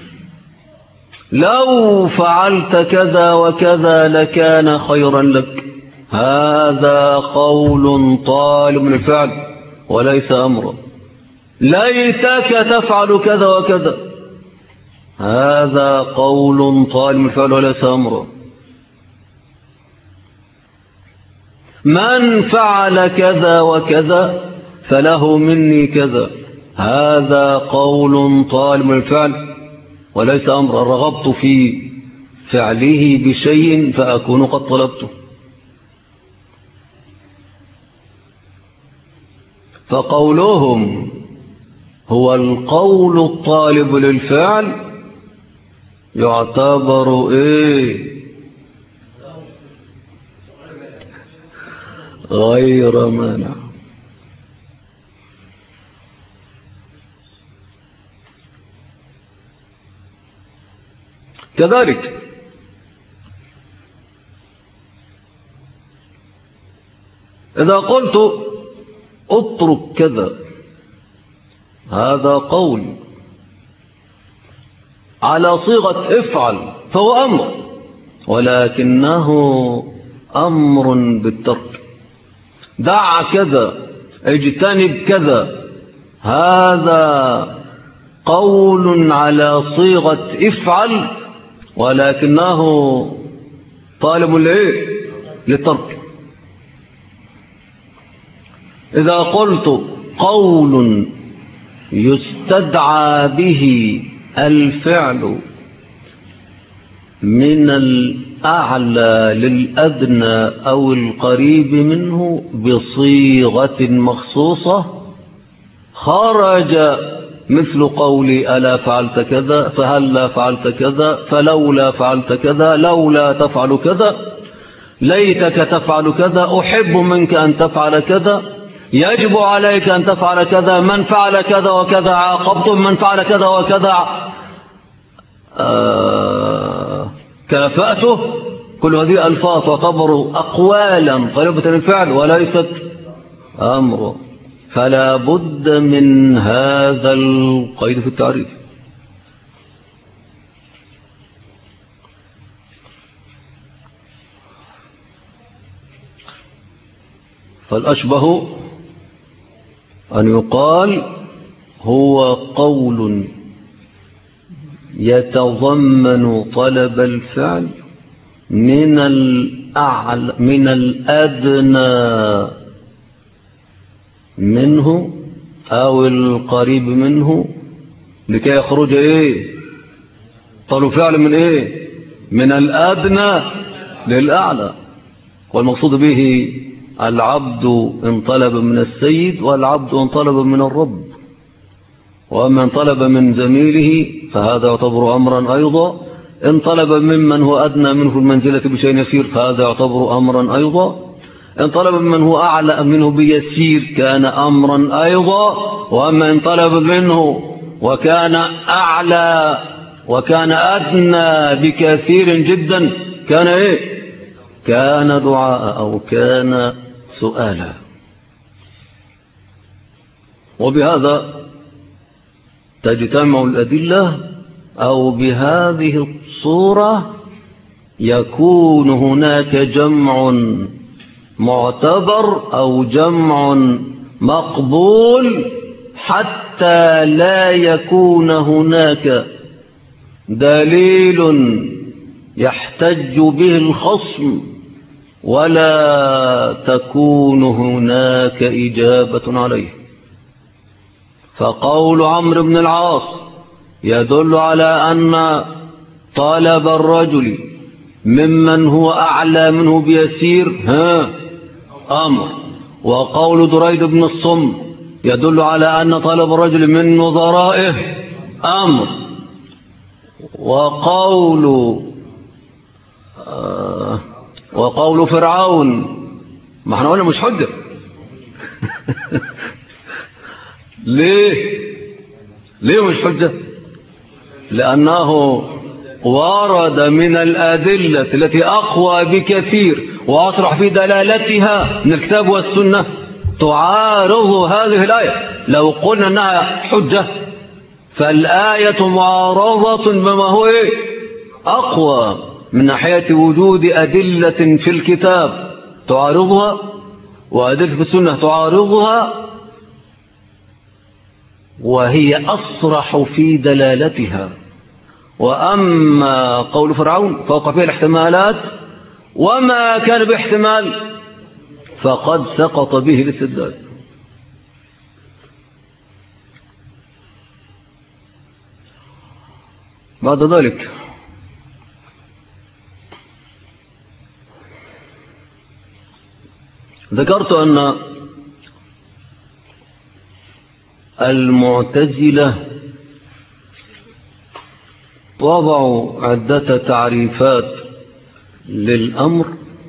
لو فعلت كذا وكذا لكان خيرا لك، هذا قول طالب للفعل وليس أمر. ليتك تفعل كذا وكذا، هذا قول طالب للفعل وليس أمر. من فعل كذا وكذا فله مني كذا، هذا قول طالب للفعل وليس أمر. رغبت في فعله بشيء فأكون قد طلبته. فقولهم هو القول الطالب للفعل يعتبر غير مانع. كذلك إذا قلت اترك كذا، هذا قول على صيغة افعل فهو أمر، ولكنه أمر بالترك. دع كذا، اجتنب كذا، هذا قول على صيغة افعل ولكنه طالب للترك. إذا قلت قول يستدعى به الفعل من الأعلى للأدنى أو القريب منه بصيغة مخصوصة، خرج مثل قولي ألا فعلت كذا، فهلا فعلت كذا، فلولا فعلت كذا، لولا تفعل كذا، ليتك تفعل كذا، أحب منك أن تفعل كذا، يجب عليك أن تفعل كذا، من فعل كذا وكذا عاقبتم، من فعل كذا وكذا كافأته. كل هذه ألفاظ تعتبر أقوالا قريبة من الفعل وليست أمر، فلا بد من هذا القيد في التعريف. فالأشبه أن يقال هو قول يتضمن طلب الفعل من الأدنى منه أو القريب منه لكي يخرج طلب فعل من من الأدنى للأعلى. والمقصود به العبد إن طلب من السيد، والعبد إن طلب من الرب. وأما إن طلب من زميله فهذا يعتبر أمرا أيضا، إن طلب ممن هو أدنى منه المنزلة بشيء يسير فهذا يعتبر أمرا أيضا، إن طلب من هو أعلى منه بيسير كان أمرا أيضا، وأما إن طلب منه وكان أعلى وكان أدنى بكثير جدا كان كان دعاء أو كان سؤالا. وبهذا تجتمع الأدلة، أو بهذه الصورة يكون هناك جمع معتبر أو جمع مقبول، حتى لا يكون هناك دليل يحتج به الخصم ولا تكون هناك إجابة عليه. فقول عمرو بن العاص يدل على أن طلب الرجل ممن هو أعلى منه بيسير أمر، وقول دريد بن الصم يدل على أن طلب الرجل من نظرائه أمر، وقول فرعون ما احنا قلنا مش حجة ليه مش حجة؟ لأنه ورد من الأدلة التي أقوى بكثير وأصرح في دلالتها من الكتاب والسنة تعارض هذه الآية. لو قلنا أنها حجة فالآية معارضة بما هو أقوى من ناحية وجود أدلة في الكتاب تعارضها وأدلة في السنة تعارضها، وهي أصرح في دلالتها. وأما قول فرعون فوق فيه الاحتمالات، وما كان باحتمال فقد سقط به الاستدلال. بعد ذلك ذكرت أن المعتزلة وضعوا عدة تعريفات للأمر،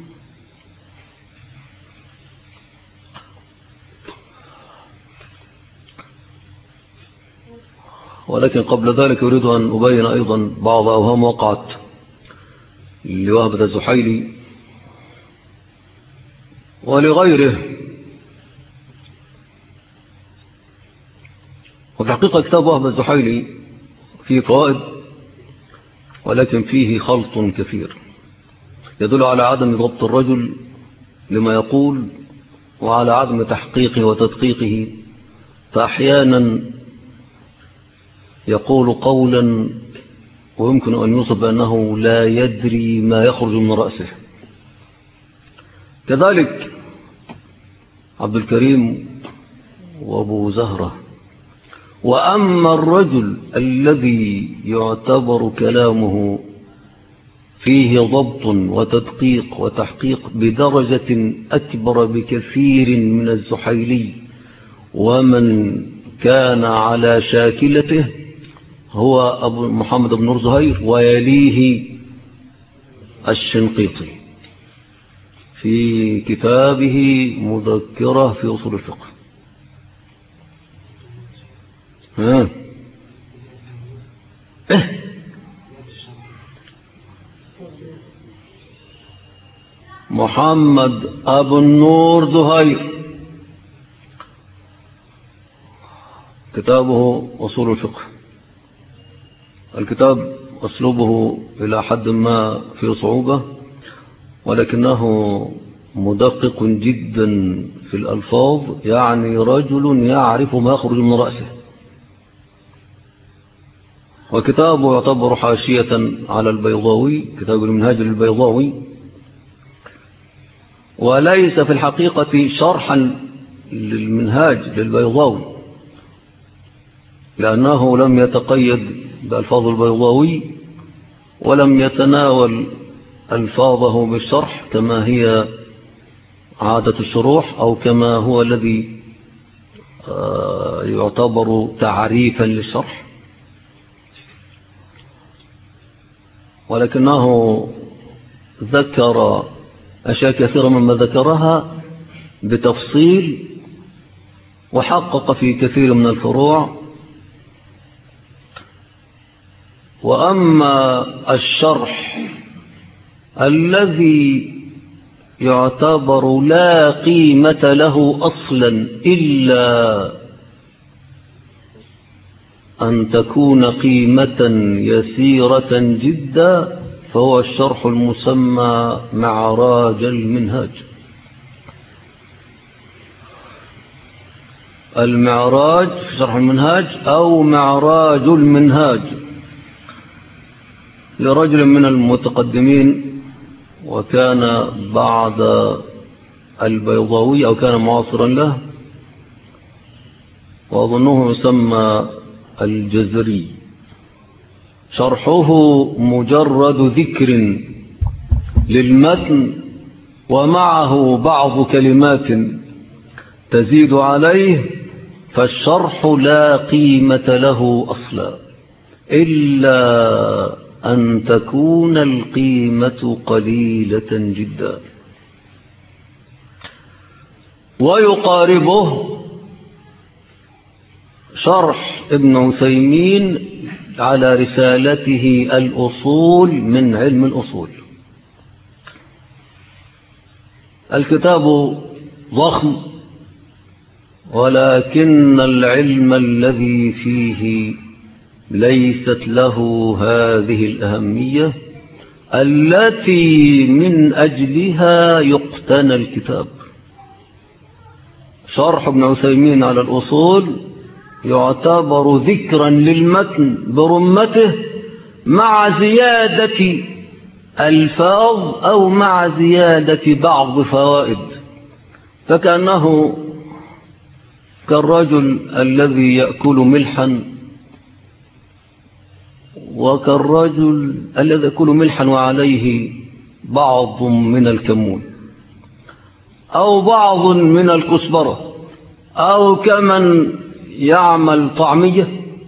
ولكن قبل ذلك أريد أن أبين أيضا بعض أوهام وقعت لوهبة الزحيلي ولغيره. وفي الحقيقة كتاب وهبة الزحيلي فيه فوائد، ولكن فيه خلط كثير يدل على عدم ضبط الرجل لما يقول وعلى عدم تحقيقه وتدقيقه. فأحيانا يقول قولا ويمكن أن يوصف بأنه لا يدري ما يخرج من رأسه. كذلك عبد الكريم وأبو زهرة. وأما الرجل الذي يعتبر كلامه فيه ضبط وتدقيق وتحقيق بدرجة أكبر بكثير من الزحيلي ومن كان على شاكلته هو أبو محمد بن نور زهير، ويليه الشنقيطي في كتابه مذكرة في أصول الفقه. محمد أبو النور زهير كتابه أصول الفقه. الكتاب أسلوبه إلى حد ما في صعوبة، ولكنه مدقق جدا في الألفاظ، يعني رجل يعرف ما يخرج من رأسه. وكتابه يعتبر حاشية على البيضاوي، كتاب المنهاج للبيضاوي، وليس في الحقيقة شرحا للمنهاج للبيضاوي، لأنه لم يتقيد بألفاظ البيضاوي ولم يتناول ألفاظه بالشرح كما هي عادة الشروح، أو كما هو الذي يعتبر تعريفا للشرح، ولكنه ذكر أشياء كثيرة مما ذكرها بتفصيل، وحقق في كثير من الفروع. وأما الشرح الذي يعتبر لا قيمة له أصلا إلا أن تكون قيمة يسيرة جدا، فهو الشرح المسمى معراج المنهاج. المعراج في شرح المنهاج أو معراج المنهاج لرجل من المتقدمين، وكان بعد البيضاوي أو كان معاصرا له، وأظنه يسمى الجزري. شرحه مجرد ذكر للمتن ومعه بعض كلمات تزيد عليه، فالشرح لا قيمة له أصلا إلا أن تكون القيمة قليلة جدا. ويقاربه شرح ابن عثيمين على رسالته الأصول من علم الأصول. الكتاب ضخم، ولكن العلم الذي فيه ليست له هذه الأهمية التي من أجلها يقتنى الكتاب. شرح ابن عثيمين على الأصول يعتبر ذكرا للمتن برمته مع زيادة ألفاظ أو مع زيادة بعض فوائد، فكأنه كالرجل الذي يأكل ملحا، وكالرجل الذي يأكل ملحا وعليه بعض من الكمون أو بعض من الكزبرة، أو كمن يعمل طعمية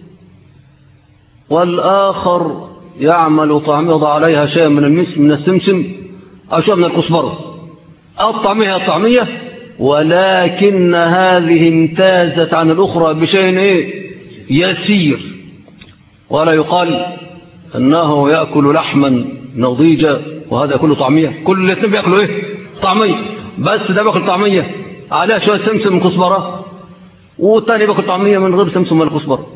والآخر يعمل طعمية وضع عليها شيء من السمسم أو شيء من الكزبرة. الطعمية طعمية، ولكن هذه امتازت عن الأخرى بشيء يسير، ولا يقال أنه يأكل لحما نضيجا وهذا يأكل طعمية. كل الاثنين بيأكلوا طعمية، بس ده بيأكل طعمية عليها شوية سمسم من كزبرة، والثاني بيأكل طعمية من غير سمسم من الكزبرة.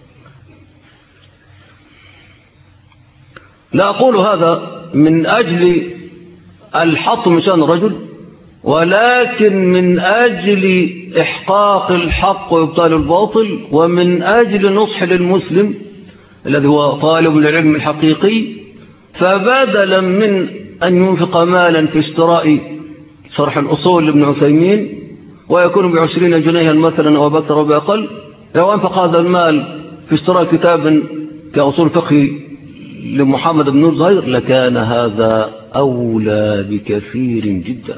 لا أقول هذا من أجل الحط من شأن الرجل، ولكن من أجل إحقاق الحق وإبطال الباطل، ومن أجل نصح للمسلم الذي هو طالب العلم الحقيقي. فبدلا من أن ينفق مالا في اشتراء شرح الأصول لابن عثيمين ويكون ب20 جنيها مثلا أو بأكثر أو بأقل، لو أنفق هذا المال في اشتراء كتاب كأصول فقه لمحمد بن نور زهير لكان هذا أولى بكثير جدا.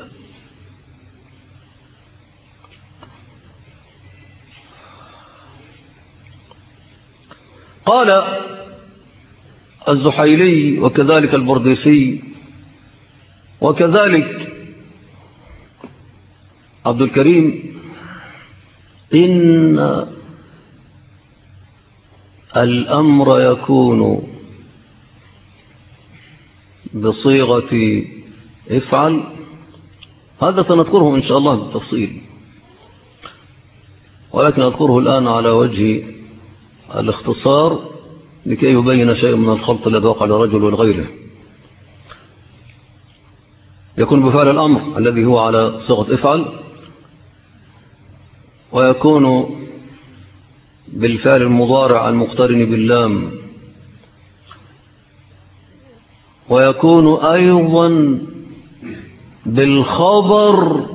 قال الزحيلي وكذلك البرديسي وكذلك عبد الكريم إن الأمر يكون بصيغة افعل. هذا سنذكره إن شاء الله بالتفصيل، ولكن أذكره الآن على وجه الاختصار لكي يبين شيء من الخلط الذي وقع لرجل ولغيره. يكون بفعل الأمر الذي هو على صيغة افعل، ويكون بالفعل المضارع المقترن باللام، ويكون أيضا بالخبر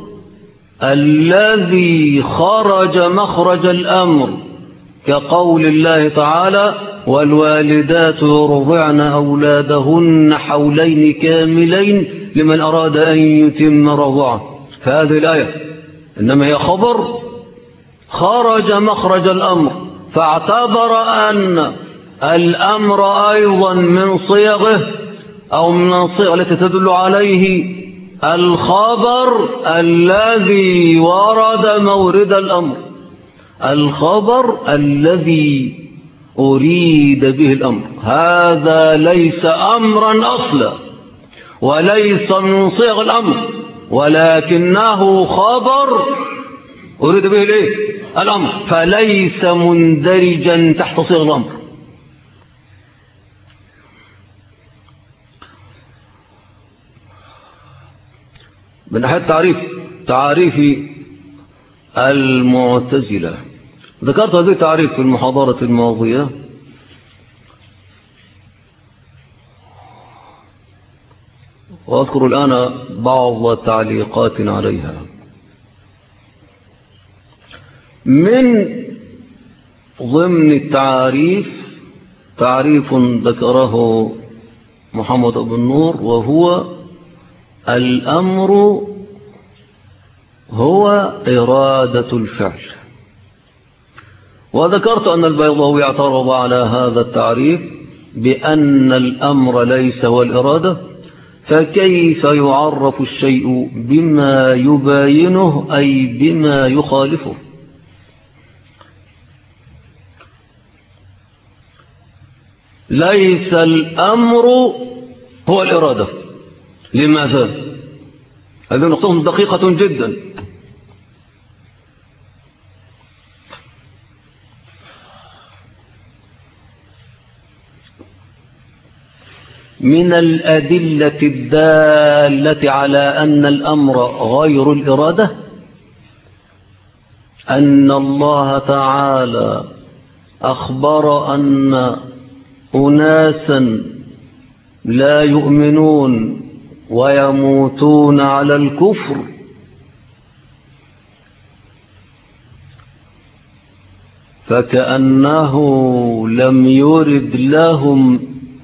الذي خرج مخرج الأمر، كقول الله تعالى: والوالدات يرضعن أولادهن حولين كاملين لمن أراد أن يتم رضعه. فهذه الآية إنما هي خبر خرج مخرج الأمر، فاعتبر أن الأمر أيضا من صيغه أو من الصيغ التي تدل عليه الخبر الذي ورد مورد الأمر، الخبر الذي أريد به الأمر. هذا ليس أمرا أصلا وليس من صيغ الأمر، ولكنه خبر أريد به الأمر، فليس مندرجا تحت صيغ الأمر. من ناحية تعريف المعتزلة، ذكرت هذه التعريف في المحاضرة الماضية، وأذكر الآن بعض تعليقات عليها. من ضمن التعريف تعريف ذكره محمد بن نور، وهو: الأمر هو إرادة الفعل. وذكرت أن البيضاوي اعترض على هذا التعريف بأن الأمر ليس هو الإرادة، فكيف يعرف الشيء بما يباينه أي بما يخالفه؟ ليس الأمر هو الإرادة. لماذا؟ هذه نقطة دقيقة جدا. من الأدلة الدالة على أن الأمر غير الإرادة أن الله تعالى أخبر أن أناسا لا يؤمنون ويموتون على الكفر فكأنه لم يرد لهم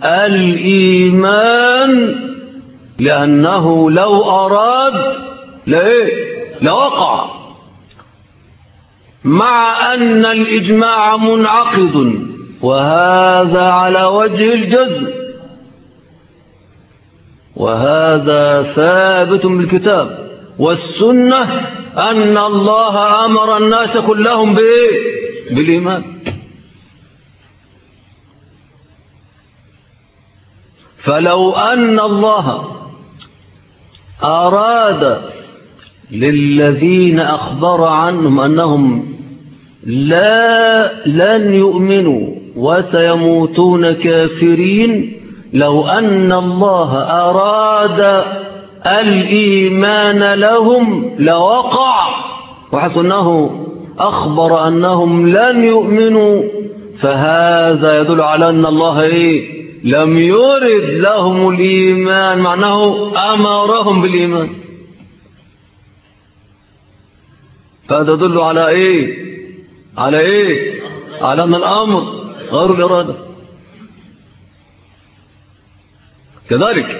الإيمان، لأنه لو أراد لوقع، مع أن الإجماع منعقد، وهذا على وجه الجزم، وهذا ثابت بالكتاب والسنة أن الله أمر الناس كلهم بالإيمان. فلو أن الله أراد للذين أخبر عنهم أنهم لن يؤمنوا وسيموتون كافرين، لو أن الله أراد الإيمان لهم لوقع، وحيث أنه أخبر أنهم لن يؤمنوا، فهذا يدل على أن الله لم يرد لهم الإيمان، معناه أمرهم بالإيمان. فهذا يدل على على أن الأمر غير الإرادة. كذلك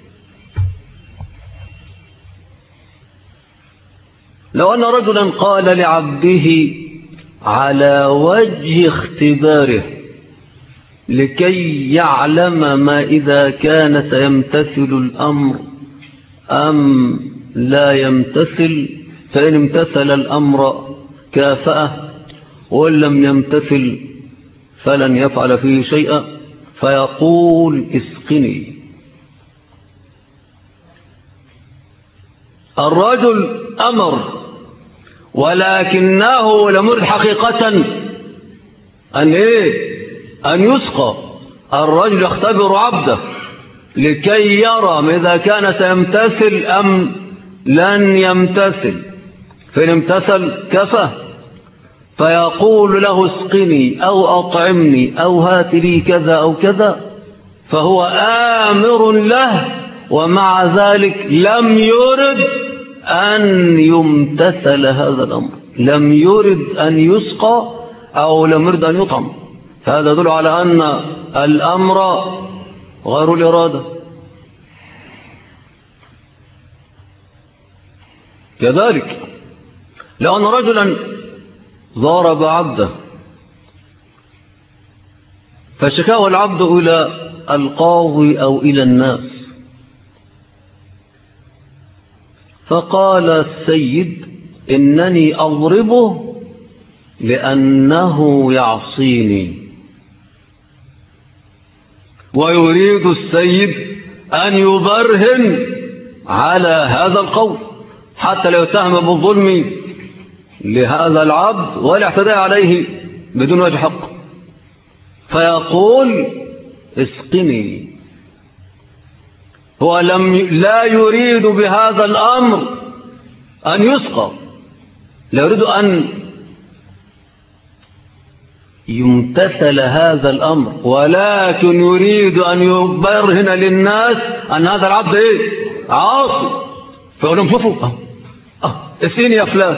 لو أن رجلا قال لعبده على وجه اختباره: لكي يعلم ما إذا كان سيمتثل الأمر أم لا يمتثل، فإن امتثل الأمر كافأه، وإن لم يمتثل فلن يفعل فيه شيئا، فيقول اسقني. الرجل أمر ولكنه لم يرد حقيقة أن يسقى. الرجل يختبر عبده لكي يرى إذا كان سيمتثل أم لن يمتثل، فإن امتثل كفى، فيقول له اسقني أو أطعمني أو هات لي كذا أو كذا، فهو آمر له، ومع ذلك لم يرد أن يمتثل هذا الأمر، لم يرد أن يسقى أو لم يرد أن يطعم. هذا يدل على أن الأمر غير الإرادة. كذلك لأن رجلا ضرب عبده فشكاه العبد إلى القاضي أو إلى الناس، فقال السيد إنني أضربه لأنه يعصيني، ويريد السيد أن يبرهن على هذا القول حتى لا يتهم بالظلم لهذا العبد ولا اعتداء عليه بدون وجه حق، فيقول اسقني. هو لا يريد بهذا الأمر أن يسقى، لا يريد أن يمتثل هذا الأمر، ولكن يريد أن يبرهن للناس أن هذا العبد عاصي، فيقول لهم شوفوا اسقني يا فلان،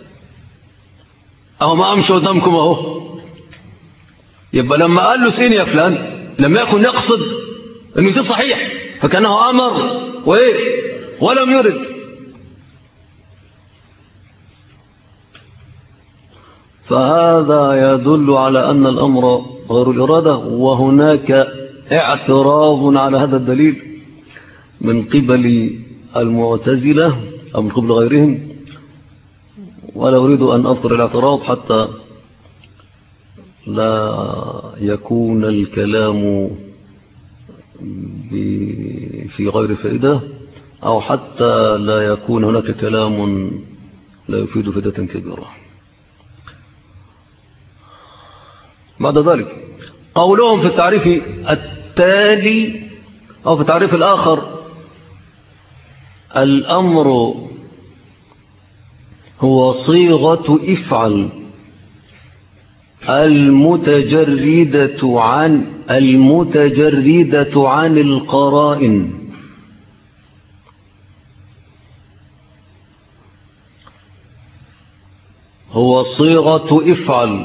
أهو ما أمشي قدامكم أهو. يبقى لما قال له اسقني يا فلان لم يكن يقصد أنه يصير صحيح، فكانه أمر ولم يرد. فهذا يدل على أن الأمر غير الإرادة، وهناك اعتراض على هذا الدليل من قبل المعتزلة أو من قبل غيرهم، ولا أريد أن أذكر الاعتراض حتى لا يكون الكلام في غير فائدة، أو حتى لا يكون هناك كلام لا يفيد فائدة كبيرة. بعد ذلك قولهم في التعريف التالي أو في التعريف الآخر: الأمر هو صيغة افعل المتجردة عن القرائن. هو صيغة افعل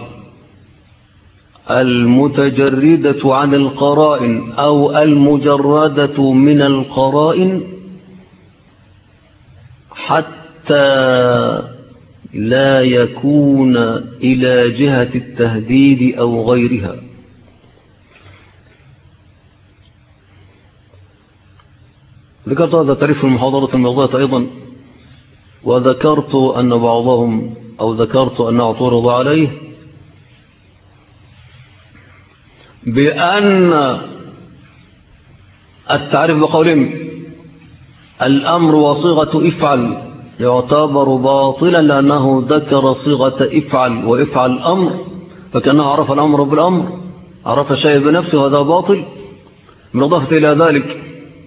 المتجردة عن القرائن أو المجردة من القرائن، حتى لا يكون إلى جهة التهديد أو غيرها. ذكرت هذا تعريف المحاضرة الماضية أيضا، وذكرت أن بعضهم أو ذكرت أن اعترض عليه بأن التعريف بقولهم الأمر وصيغة افعل يعتبر باطلا، لأنه ذكر صيغة افعل وافعل الأمر، فكأنه عرف الأمر بالأمر، عرف شيء بنفسه، وهذا باطل. بالإضافة إلى ذلك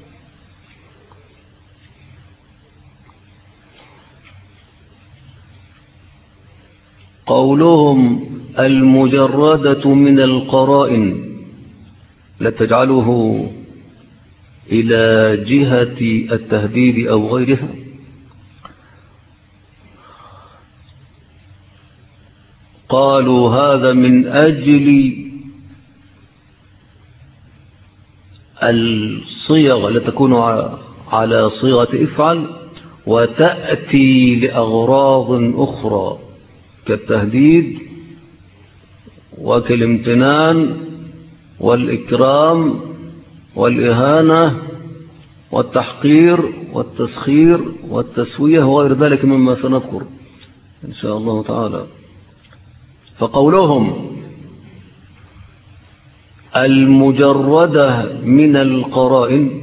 قولهم المجردة من القرائن لا تجعله إلى جهة التهديد أو غيرها، قالوا هذا من أجل الصيغ التي تكون على صيغة افعل وتأتي لأغراض أخرى كالتهديد وكالامتنان والإكرام والإهانة والتحقير والتسخير والتسوية وغير ذلك مما سنذكر إن شاء الله تعالى. فقولهم المجردة من القرائن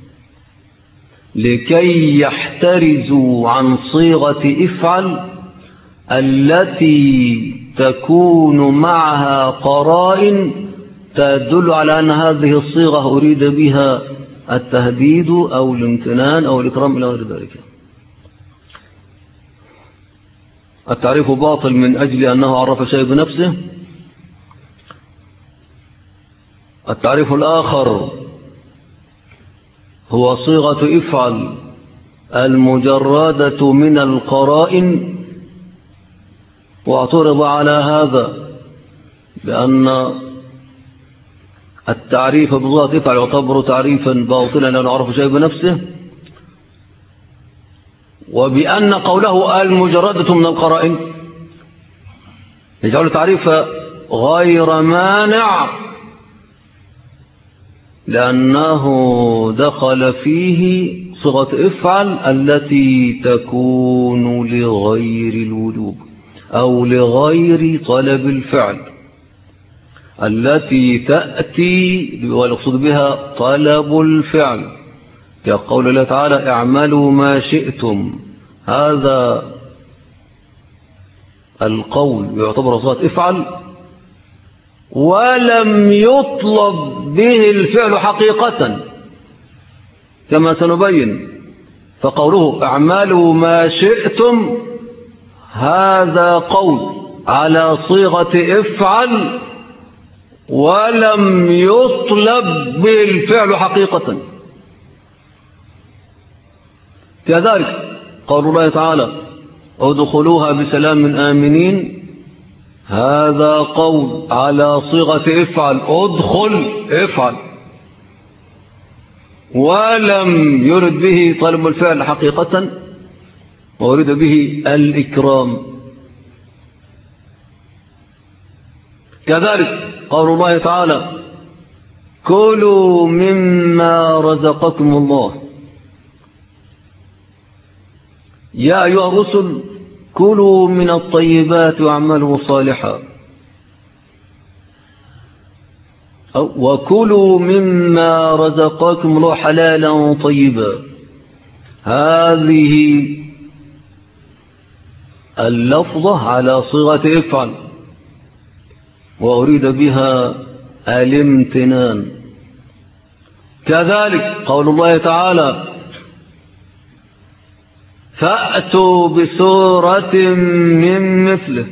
لكي يحترزوا عن صيغة افعل التي تكون معها قرائن تدل على أن هذه الصيغة أريد بها التهديد أو الامتنان أو الإكرام إلى غير ذلك. التعريف باطل من أجل أنه عرف شيء بنفسه. التعريف الآخر هو صيغة افعل المجردة من القرائن، واعترض على هذا بأن التعريف بصيغة افعل يعتبر تعريفا باطلا لأنه عرف شيء بنفسه، وبأن قوله المجردة من القرائن يجعل تعريف غير مانع لأنه دخل فيه صيغة افعل التي تكون لغير الوجوب أو لغير طلب الفعل، التي تأتي ويقصد بها طلب الفعل، كقول الله تعالى اعملوا ما شئتم. هذا القول يعتبر صيغة افعل ولم يطلب به الفعل حقيقة كما سنبين. فقوله اعملوا ما شئتم هذا قول على صيغة افعل ولم يطلب به الفعل حقيقة. كذلك قول الله تعالى ادخلوها بسلام آمنين، هذا قول على صيغة افعل، ادخل افعل، ولم يرد به طلب الفعل حقيقة ويرد به الإكرام. كذلك قول الله تعالى كلوا مما رزقكم الله يا أيها الرسل كلوا من الطيبات واعملوا صالحا، وكلوا مما رزقكم الله حلالا طيبا. هذه اللفظة على صيغة افعل وأريد بها الامتنان. كذلك قول الله تعالى فأتوا بسورة من مثله،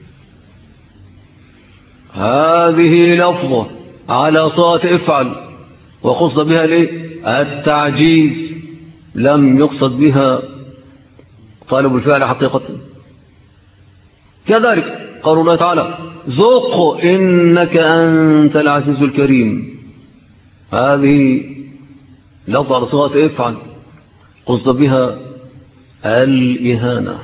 هذه لفظة على صيغة افعل وقصد بها التعجيز، لم يقصد بها طالب الفعل حقيقة. كذلك قول الله تعالى ذوق إنك أنت العزيز الكريم، هذه لفظة على صيغة افعل قصد بها الإهانة.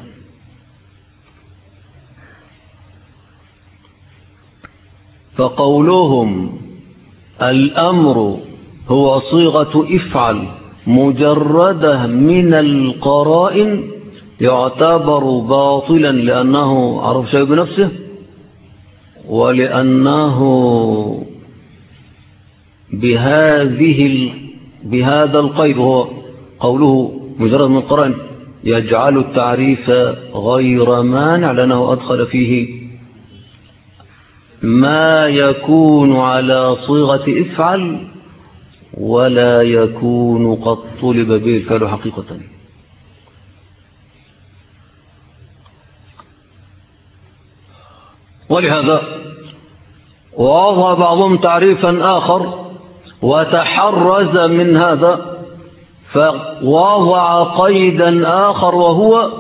فقولهم الأمر هو صيغة افعل مجردة من القرائن يعتبر باطلا لأنه عرف شيء بنفسه، ولأنه بهذا القيد هو قوله مجرد من القرائن يجعل التعريف غير مانع لأنه أدخل فيه ما يكون على صيغة افعل ولا يكون قد طلب به الفعل حقيقة. ولهذا وضع بعضهم تعريفا آخر وتحرز من هذا فوضع قيدا آخر وهو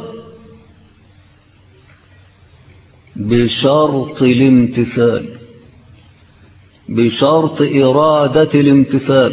بشرط الامتثال، بشرط إرادة الامتثال.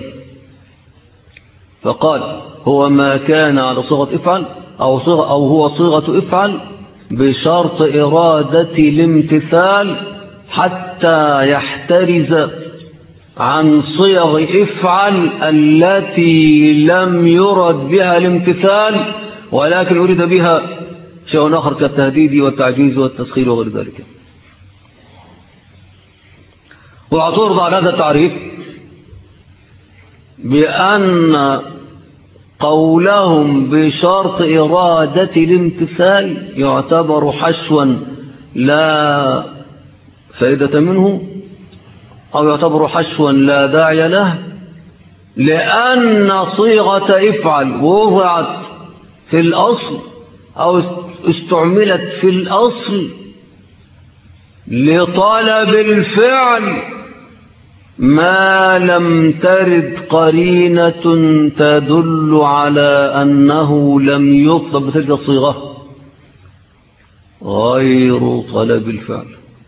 فقال هو ما كان على صيغة افعل أو هو صيغة افعل بشرط إرادة الامتثال حتى يحترز عن صيغ افعل التي لم يرد بها الامتثال ولكن أريد بها شيء آخر كالتهديد والتعجيز والتسخير وغير ذلك. واعترض على هذا التعريف بأن قولهم بشرط إرادة الامتثال يعتبر حشوا لا فائدة منه، أو يعتبر حشوا لا داعي له، لأن صيغة افعل وضعت في الأصل أو استعملت في الأصل لطلب الفعل ما لم ترد قرينة تدل على أنه لم يطلب بتلك الصيغة غير طلب الفعل.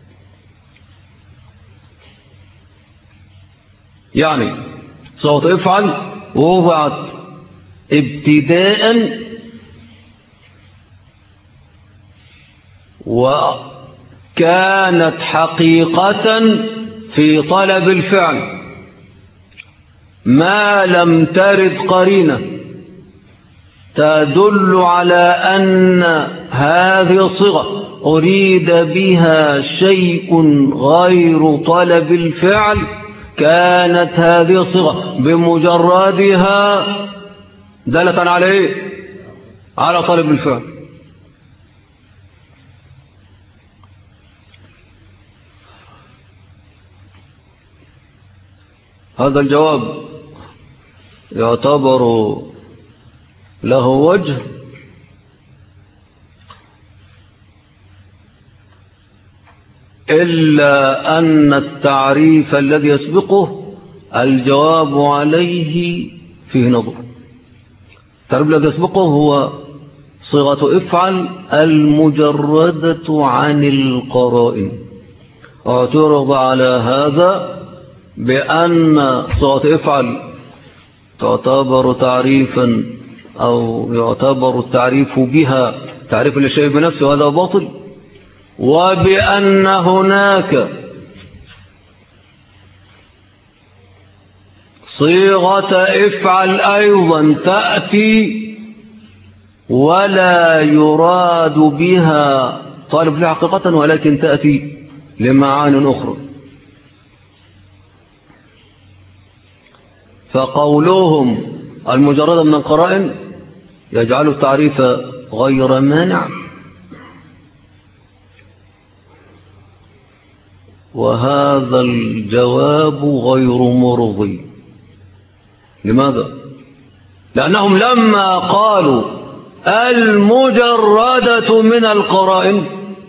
يعني صيغة افعل وضعت ابتداء وكانت حقيقة في طلب الفعل ما لم ترد قرينة تدل على أن هذه الصيغة أريد بها شيء غير طلب الفعل، كانت هذه الصيغة بمجردها دالة على إيه؟ على طلب الفعل. هذا الجواب يعتبر له وجه إلا أن التعريف الذي يسبقه الجواب عليه فيه نظر. التعريف الذي يسبقه هو صيغة افعل المجردة عن القرائن. اعترض على هذا بأن صيغة افعل تعتبر تعريفا أو يعتبر التعريف بها تعريف للشيء بنفسه، وهذا باطل، وبأن هناك صيغة افعل أيضا تأتي ولا يراد بها طالب لها حقيقة ولكن تأتي لمعان أخرى. فقولهم المجرد من القرائن يجعل التعريف غير مانع، وهذا الجواب غير مرضي. لماذا؟ لأنهم لما قالوا المجردة من القرائن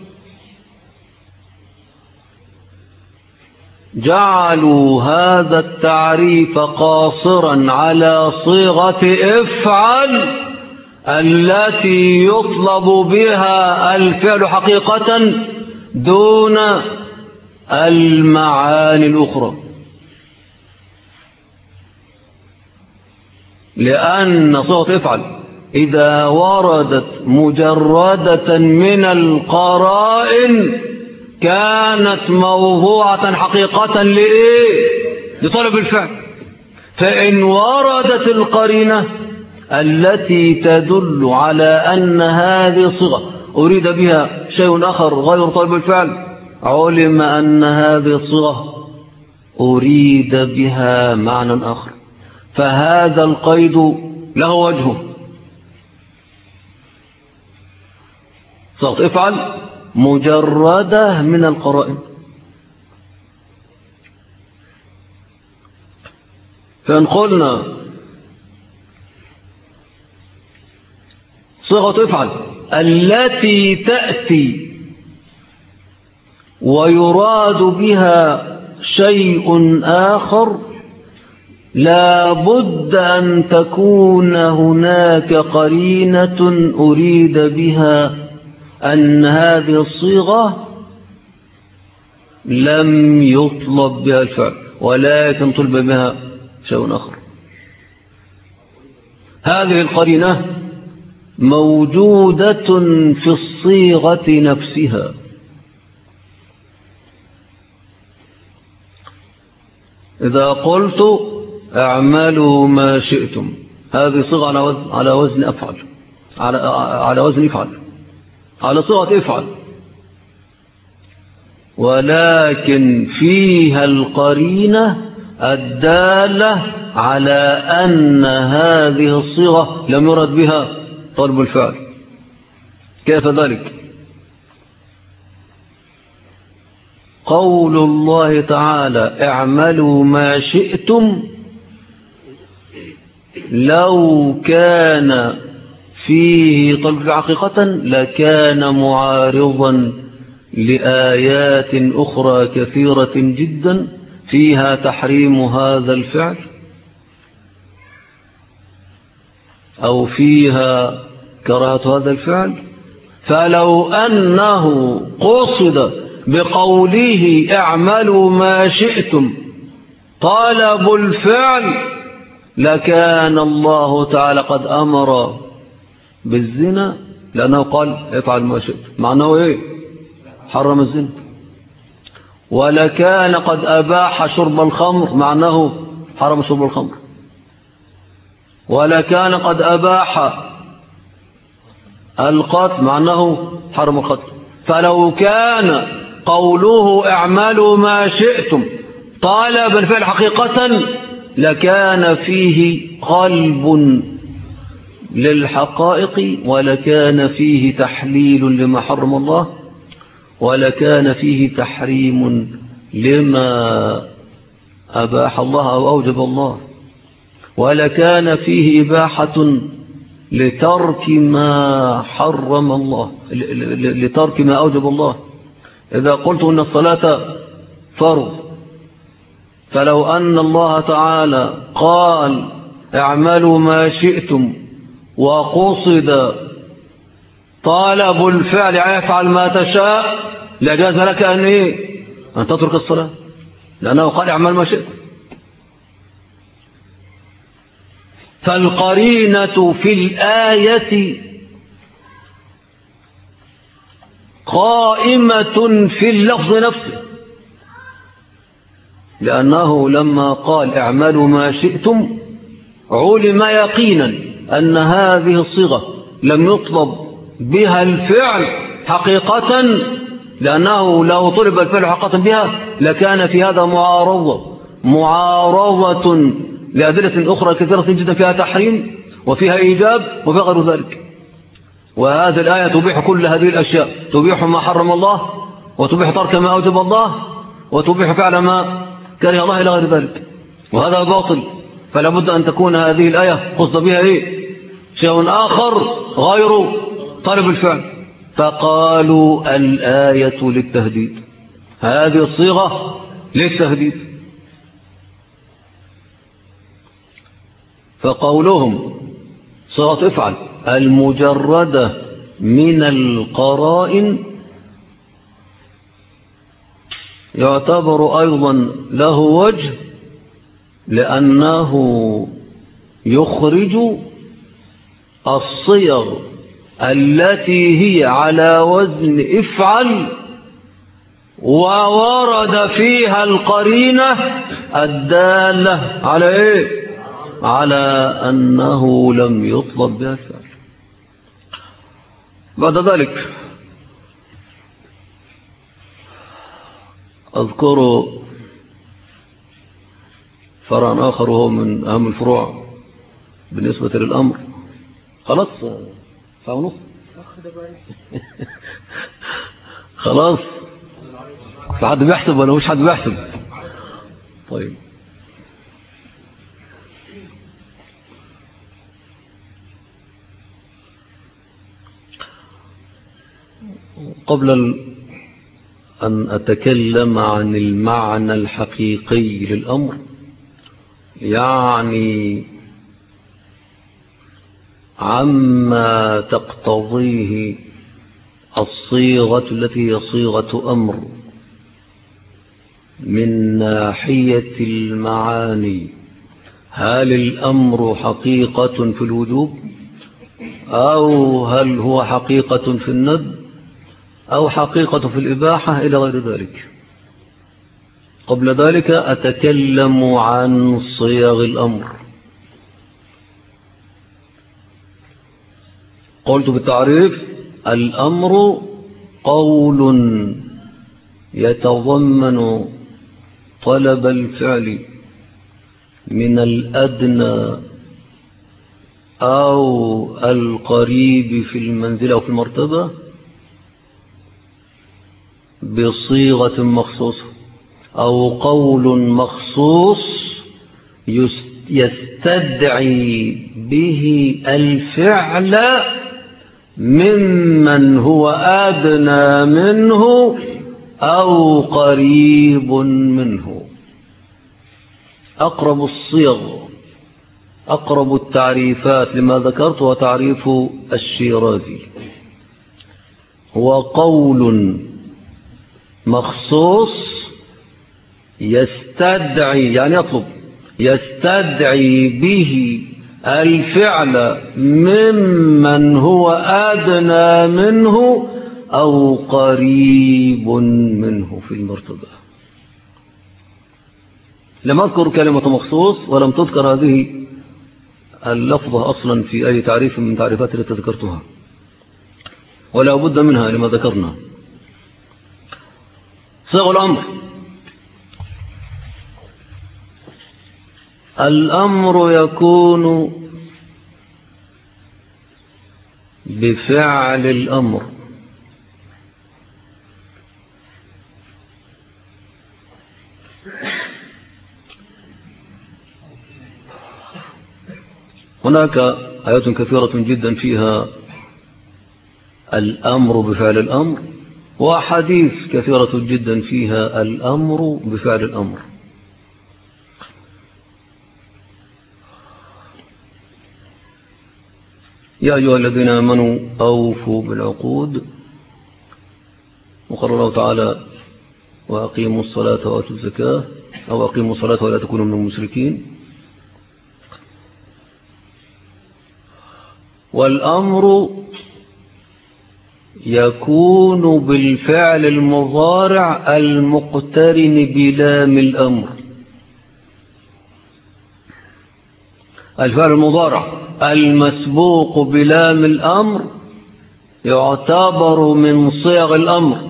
جعلوا هذا التعريف قاصرا على صيغة افعل التي يطلب بها الفعل حقيقة دون المعاني الأخرى، لأن صيغة افعل إذا وردت مجردة من القرائن كانت موضوعة حقيقة لإيه؟ لطلب الفعل. فإن وردت القرينة التي تدل على أن هذه الصيغة أريد بها شيء آخر غير طلب الفعل علم أن هذه الصيغة أريد بها معنى آخر، فهذا القيد له وجهه. صيغة افعل مجردة من القرائن، فإن قلنا صيغة افعل التي تأتي ويراد بها شيء آخر لا بد أن تكون هناك قرينة أريد بها أن هذه الصيغة لم يطلب بها الفعل ولكن طلب بها شيء آخر. هذه القرينة موجودة في الصيغة نفسها، إذا قلت اعملوا ما شئتم، هذه صيغة على وزن أفعل، على وزن افعل، على صيغة افعل، ولكن فيها القرينة الدالة على أن هذه الصيغة لم يرد بها طلب الفعل. كيف ذلك؟ قول الله تعالى اعملوا ما شئتم لو كان فيه طلب حقيقة لكان معارضا لآيات أخرى كثيرة جدا فيها تحريم هذا الفعل أو فيها كراهة هذا الفعل. فلو أنه قصد بقوله اعملوا ما شئتم طلب الفعل لكان الله تعالى قد أمر بالزنا، لأنه قال افعل ما شئت، معناه ايه؟ حرم الزنا. ولكان قد أباح شرب الخمر، معناه حرم شرب الخمر. ولكان قد أباح القتل، معناه حرم القتل. فلو كان قوله اعملوا ما شئتم طالب الفعل حقيقة لكان فيه قلب للحقائق، ولكان فيه تحليل لما حرم الله، ولكان فيه تحريم لما أباح الله أو أوجب الله، ولكان فيه إباحة لترك ما حرم الله، لترك ما أوجب الله. إذا قلت أن الصلاة فرض، فلو أن الله تعالى قال اعملوا ما شئتم وقصد طالب الفعل يفعل ما تشاء لجاز لك أن تترك الصلاة، لأنه قال اعمل ما شئت. فالقرينة في الآية قائمة في اللفظ نفسه، لأنه لما قال اعملوا ما شئتم علم يقينا أن هذه الصيغة لم يطلب بها الفعل حقيقة، لأنه لو طلب الفعل حقيقة بها لكان في هذا معارضة لأدلة أخرى كثيرة جدا فيها تحريم وفيها إيجاب وفيها غير ذلك. وهذه الآية تبيح كل هذه الأشياء، تبيح ما حرم الله، وتبيح ترك ما أوجب الله، وتبيح فعل ما كره الله إلى غير ذلك، وهذا باطل. فلا بد أن تكون هذه الآية قصد بها شيء آخر غير طلب الفعل. فقالوا الآية للتهديد، هذه الصيغة للتهديد. فقولهم صيغة افعل المجردة من القرائن يعتبر أيضا له وجه، لأنه يخرج الصيغ التي هي على وزن افعل وورد فيها القرينة الدالة على على أنه لم يطلب بها الفعل. بعد ذلك أذكر فرع آخر وهو من أهم الفروع بالنسبة للأمر. خلاص ساعة ونص خلاص، في حد بيحسب ولا مش حد بيحسب؟ طيب قبل أن أتكلم عن المعنى الحقيقي للأمر، يعني عما تقتضيه الصيغة التي هي صيغة أمر من ناحية المعاني، هل الأمر حقيقة في الوجوب أو هل هو حقيقة في الندب أو حقيقة في الإباحة إلى غير ذلك. قبل ذلك أتكلم عن صيغ الأمر. قلت بالتعريف: الأمر قول يتضمن طلب الفعل من الأدنى أو القريب في المنزلة أو في المرتبة بصيغة مخصوصة، أو قول مخصوص يستدعي به الفعل ممن هو أدنى منه أو قريب منه. أقرب الصيغ، أقرب التعريفات لما ذكرت هو تعريف الشيرازي، هو قول مخصوص يستدعي، يعني يطلب، يستدعي به الفعل ممن هو أدنى منه أو قريب منه في المرتبة. لم أذكر كلمة مخصوص ولم تذكر هذه اللفظة أصلا في أي تعريف من تعريفات التي ذكرتها، ولا بد منها لما ذكرنا. صيغ الأمر: الأمر يكون بفعل الأمر، هناك آيات كثيرة جدا فيها الأمر بفعل الأمر، وأحاديث كثيرة جدا فيها الأمر بفعل الأمر. يا أيها الذين آمنوا أوفوا بالعقود، وقال الله تعالى: وأقيموا الصلاة وآتوا الزكاة، أو أقيموا الصلاة ولا تكونوا من المشركين. والأمر يكون بالفعل المضارع المقترن بلام الأمر. الفعل المضارع المسبوق بلام الأمر يعتبر من صيغ الأمر،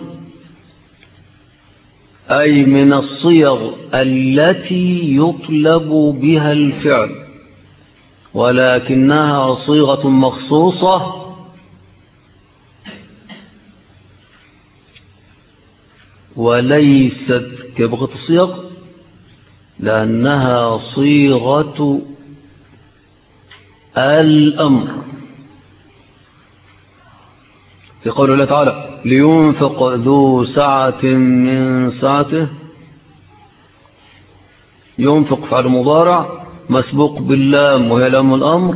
أي من الصيغ التي يطلب بها الفعل، ولكنها صيغة مخصوصة وليست كبقية الصيغ، لأنها صيغة الأمر. في قول الله تعالى: لينفق ذو سعة من سعته. ينفق فعل مضارع مسبوق باللام وهي لام الأمر،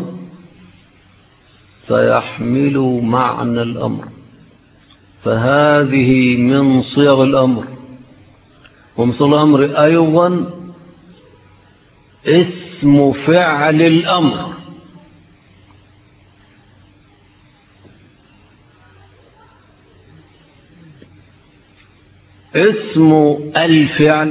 فيحمل معنى الأمر، فهذه من صيغ الأمر. ومن صيغ الأمر أيضا اسم فعل الأمر. اسم الفعل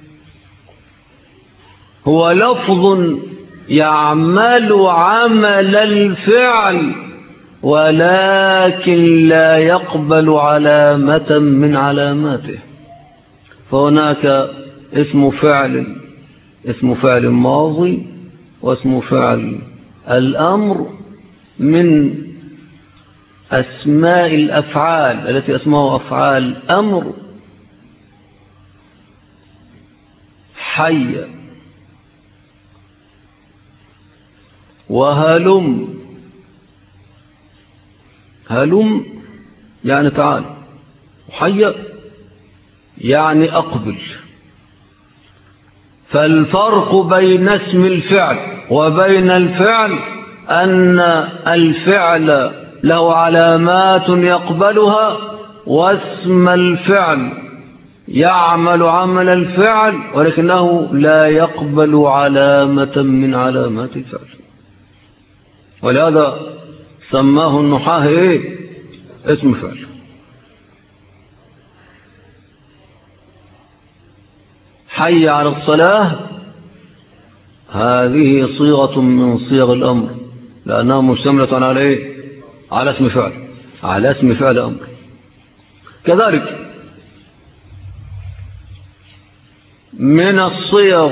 هو لفظ يعمل عمل الفعل ولكن لا يقبل علامة من علاماته. فهناك اسم فعل ماضي واسم فعل الأمر من أسماء الأفعال التي أسماء أفعال أمر: حي وهلم. هلم يعني تعال، وحي يعني أقبل. فالفرق بين اسم الفعل وبين الفعل أن الفعل له علامات يقبلها، واسم الفعل يعمل عمل الفعل ولكنه لا يقبل علامة من علامات الفعل. ولهذا سماه النحاة اسم فعل. حي على الصلاة، هذه صيغة من صيغ الأمر، لأنها مشتملة على إيه؟ على اسم فعل، على اسم فعل أمر. كذلك من الصيغ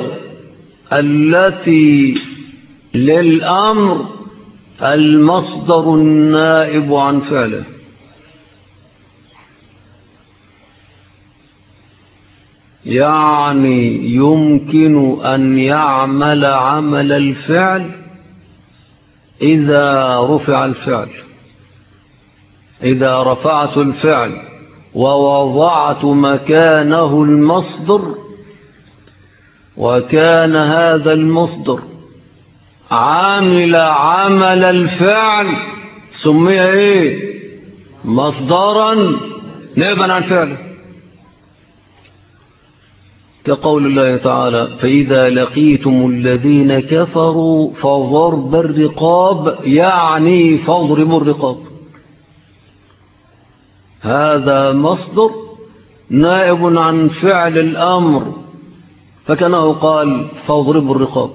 التي للأمر المصدر النائب عن فعله، يعني يمكن أن يعمل عمل الفعل إذا رفع الفعل، إذا رفعت الفعل ووضعت مكانه المصدر، وكان هذا المصدر عامل عمل الفعل، سمي ايه؟ مصدرا نائبا عن فعله، كقول الله تعالى: فإذا لقيتم الذين كفروا فضرب الرقاب، يعني فاضربوا الرقاب. هذا مصدر نائب عن فعل الأمر، فكانه قال فاضربوا الرقاب.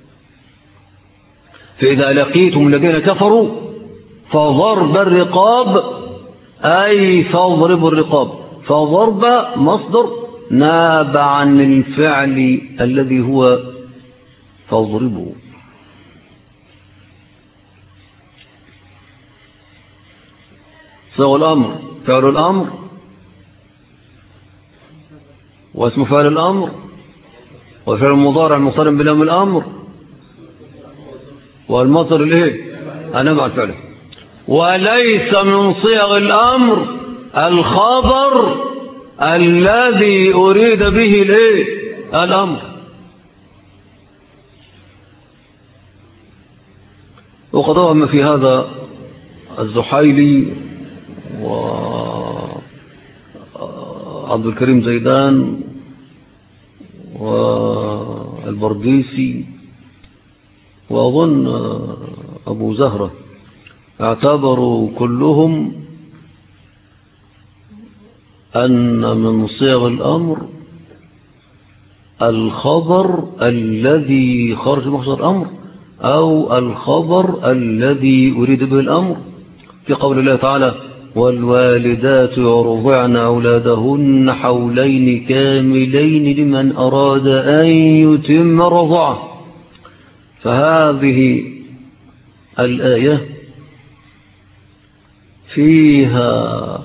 فإذا لقيتم الذين كفروا فضرب الرقاب أي فاضربوا الرقاب، فضرب مصدر ناب عن الفعل الذي هو فاضربوا. صيغ الأمر فعل الأمر، واسم فعل الأمر، وفعل المضارع المقترن بلام الأمر، والمصدر الايه؟ نائب عن فعله. وليس من صيغ الأمر الخبر الذي أريد به الايه؟ الأمر. وقد وهم في هذا الزحيلي وعبد الكريم زيدان والبرديسي، وأظن أبو زهرة، اعتبروا كلهم أن من صيغ الأمر الخبر الذي خرج مخرج الأمر، أو الخبر الذي أريد به الأمر، في قول الله تعالى: والوالدات يرضعن أولادهن حولين كاملين لمن أراد أن يتم الرضاعة. فهذه الآية فيها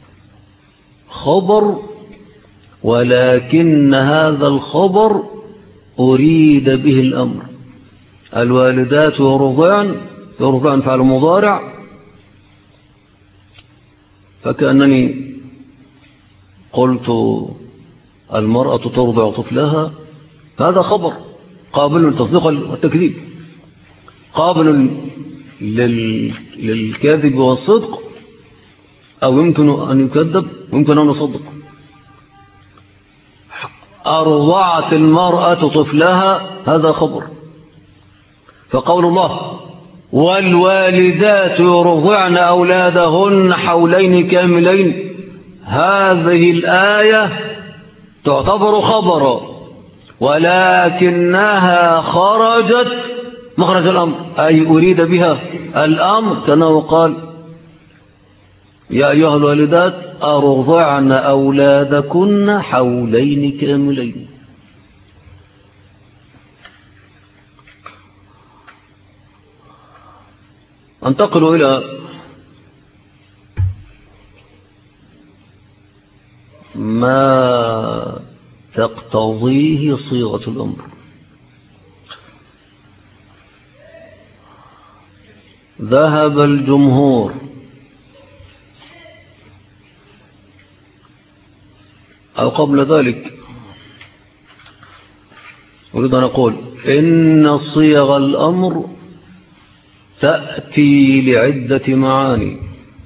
خبر، ولكن هذا الخبر أريد به الأمر. الوالدات يرضعن فعل مضارع، فكأنني قلت المرأة ترضع طفلها، هذا خبر قابل للتصديق والتكذيب، قابل للكذب والصدق، أو يمكن أن يكذب ويمكن أن يصدق. أرضعت المرأة طفلها، هذا خبر. فقول الله: والوالدات يرضعن أولادهن حولين كاملين، هذه الآية تعتبر خبرا، ولكنها خرجت مخرج الأمر، أي أريد بها الأمر، كأنه قال: يا أيها الوالدات أرضعن أولادكن حولين كاملين. انتقل إلى ما تقتضيه صيغة الأمر. ذهب الجمهور أو قبل ذلك أريد أن أقول إن صيغ الأمر تأتي لعدة معاني.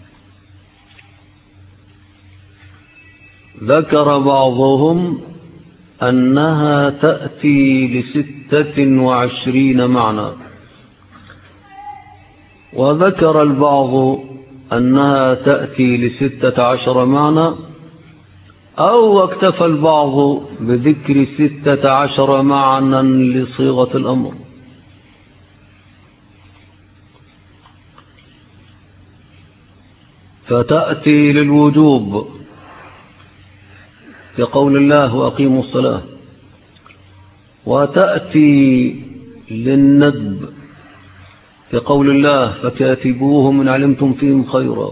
ذكر بعضهم أنها تأتي ل26 معنى، وذكر البعض أنها تأتي ل16 معنى، أو اكتفى البعض بذكر 16 معنى لصيغة الأمر. فتأتي للوجوب كقول الله وأقيموا الصلاة، وتأتي للندب كقول الله فكاتبوهم إن علمتم فيهم خيرا،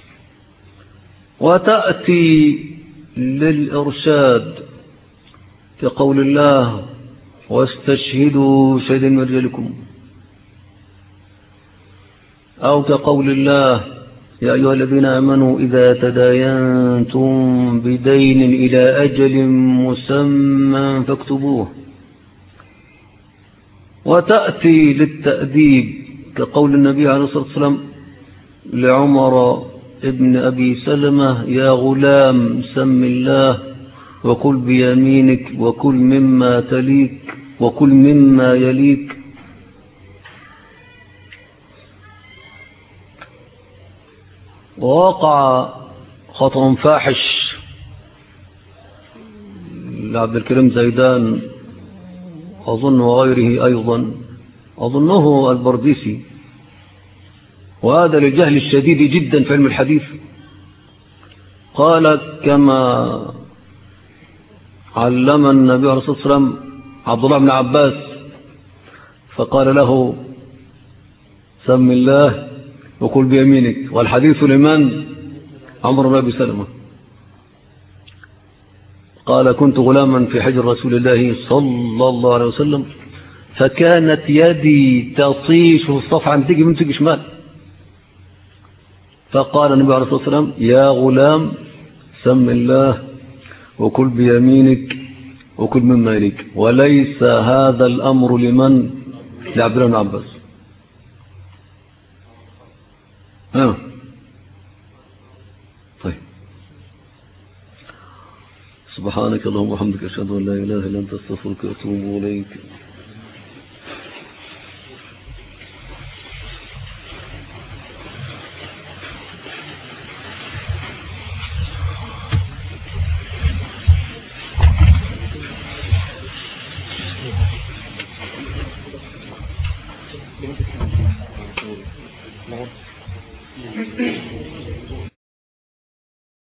وتأتي للإرشاد كقول الله واستشهدوا شهيدا من رجالكم، أو كقول الله يا أيها الذين آمنوا إذا تداينتم بدين إلى أجل مسمى فاكتبوه، وتأتي للتأديب كقول النبي عليه الصلاة والسلام لعمر ابن أبي سلمة يا غلام سم الله وكل بيمينك وكل مما تليك وكل مما يليك. ووقع خطأ فاحش لعبد الكريم زيدان أظن وغيره أيضا، أظنه البرديسي، وهذا للجهل الشديد جدا في علم الحديث. قال كما علم النبي عليه الصلاة والسلام عبد الله بن عباس فقال له سم الله وكل بيمينك، والحديث لمن؟ عمر بن أبي سلمة. قال كنت غلاما في حجر رسول الله صلى الله عليه وسلم فكانت يدي تطيش في الصف عن تيجي من تيجي شمال، فقال النبي عليه الصلاة والسلام يا غلام سم الله وكل بيمينك وكل مما يليك. وليس هذا الأمر لمن؟ لعبد الله بن عباس. طيب سبحانك اللهم وبحمدك أشهد أن لا إله إلا أنت أستغفرك وأتوب إليك.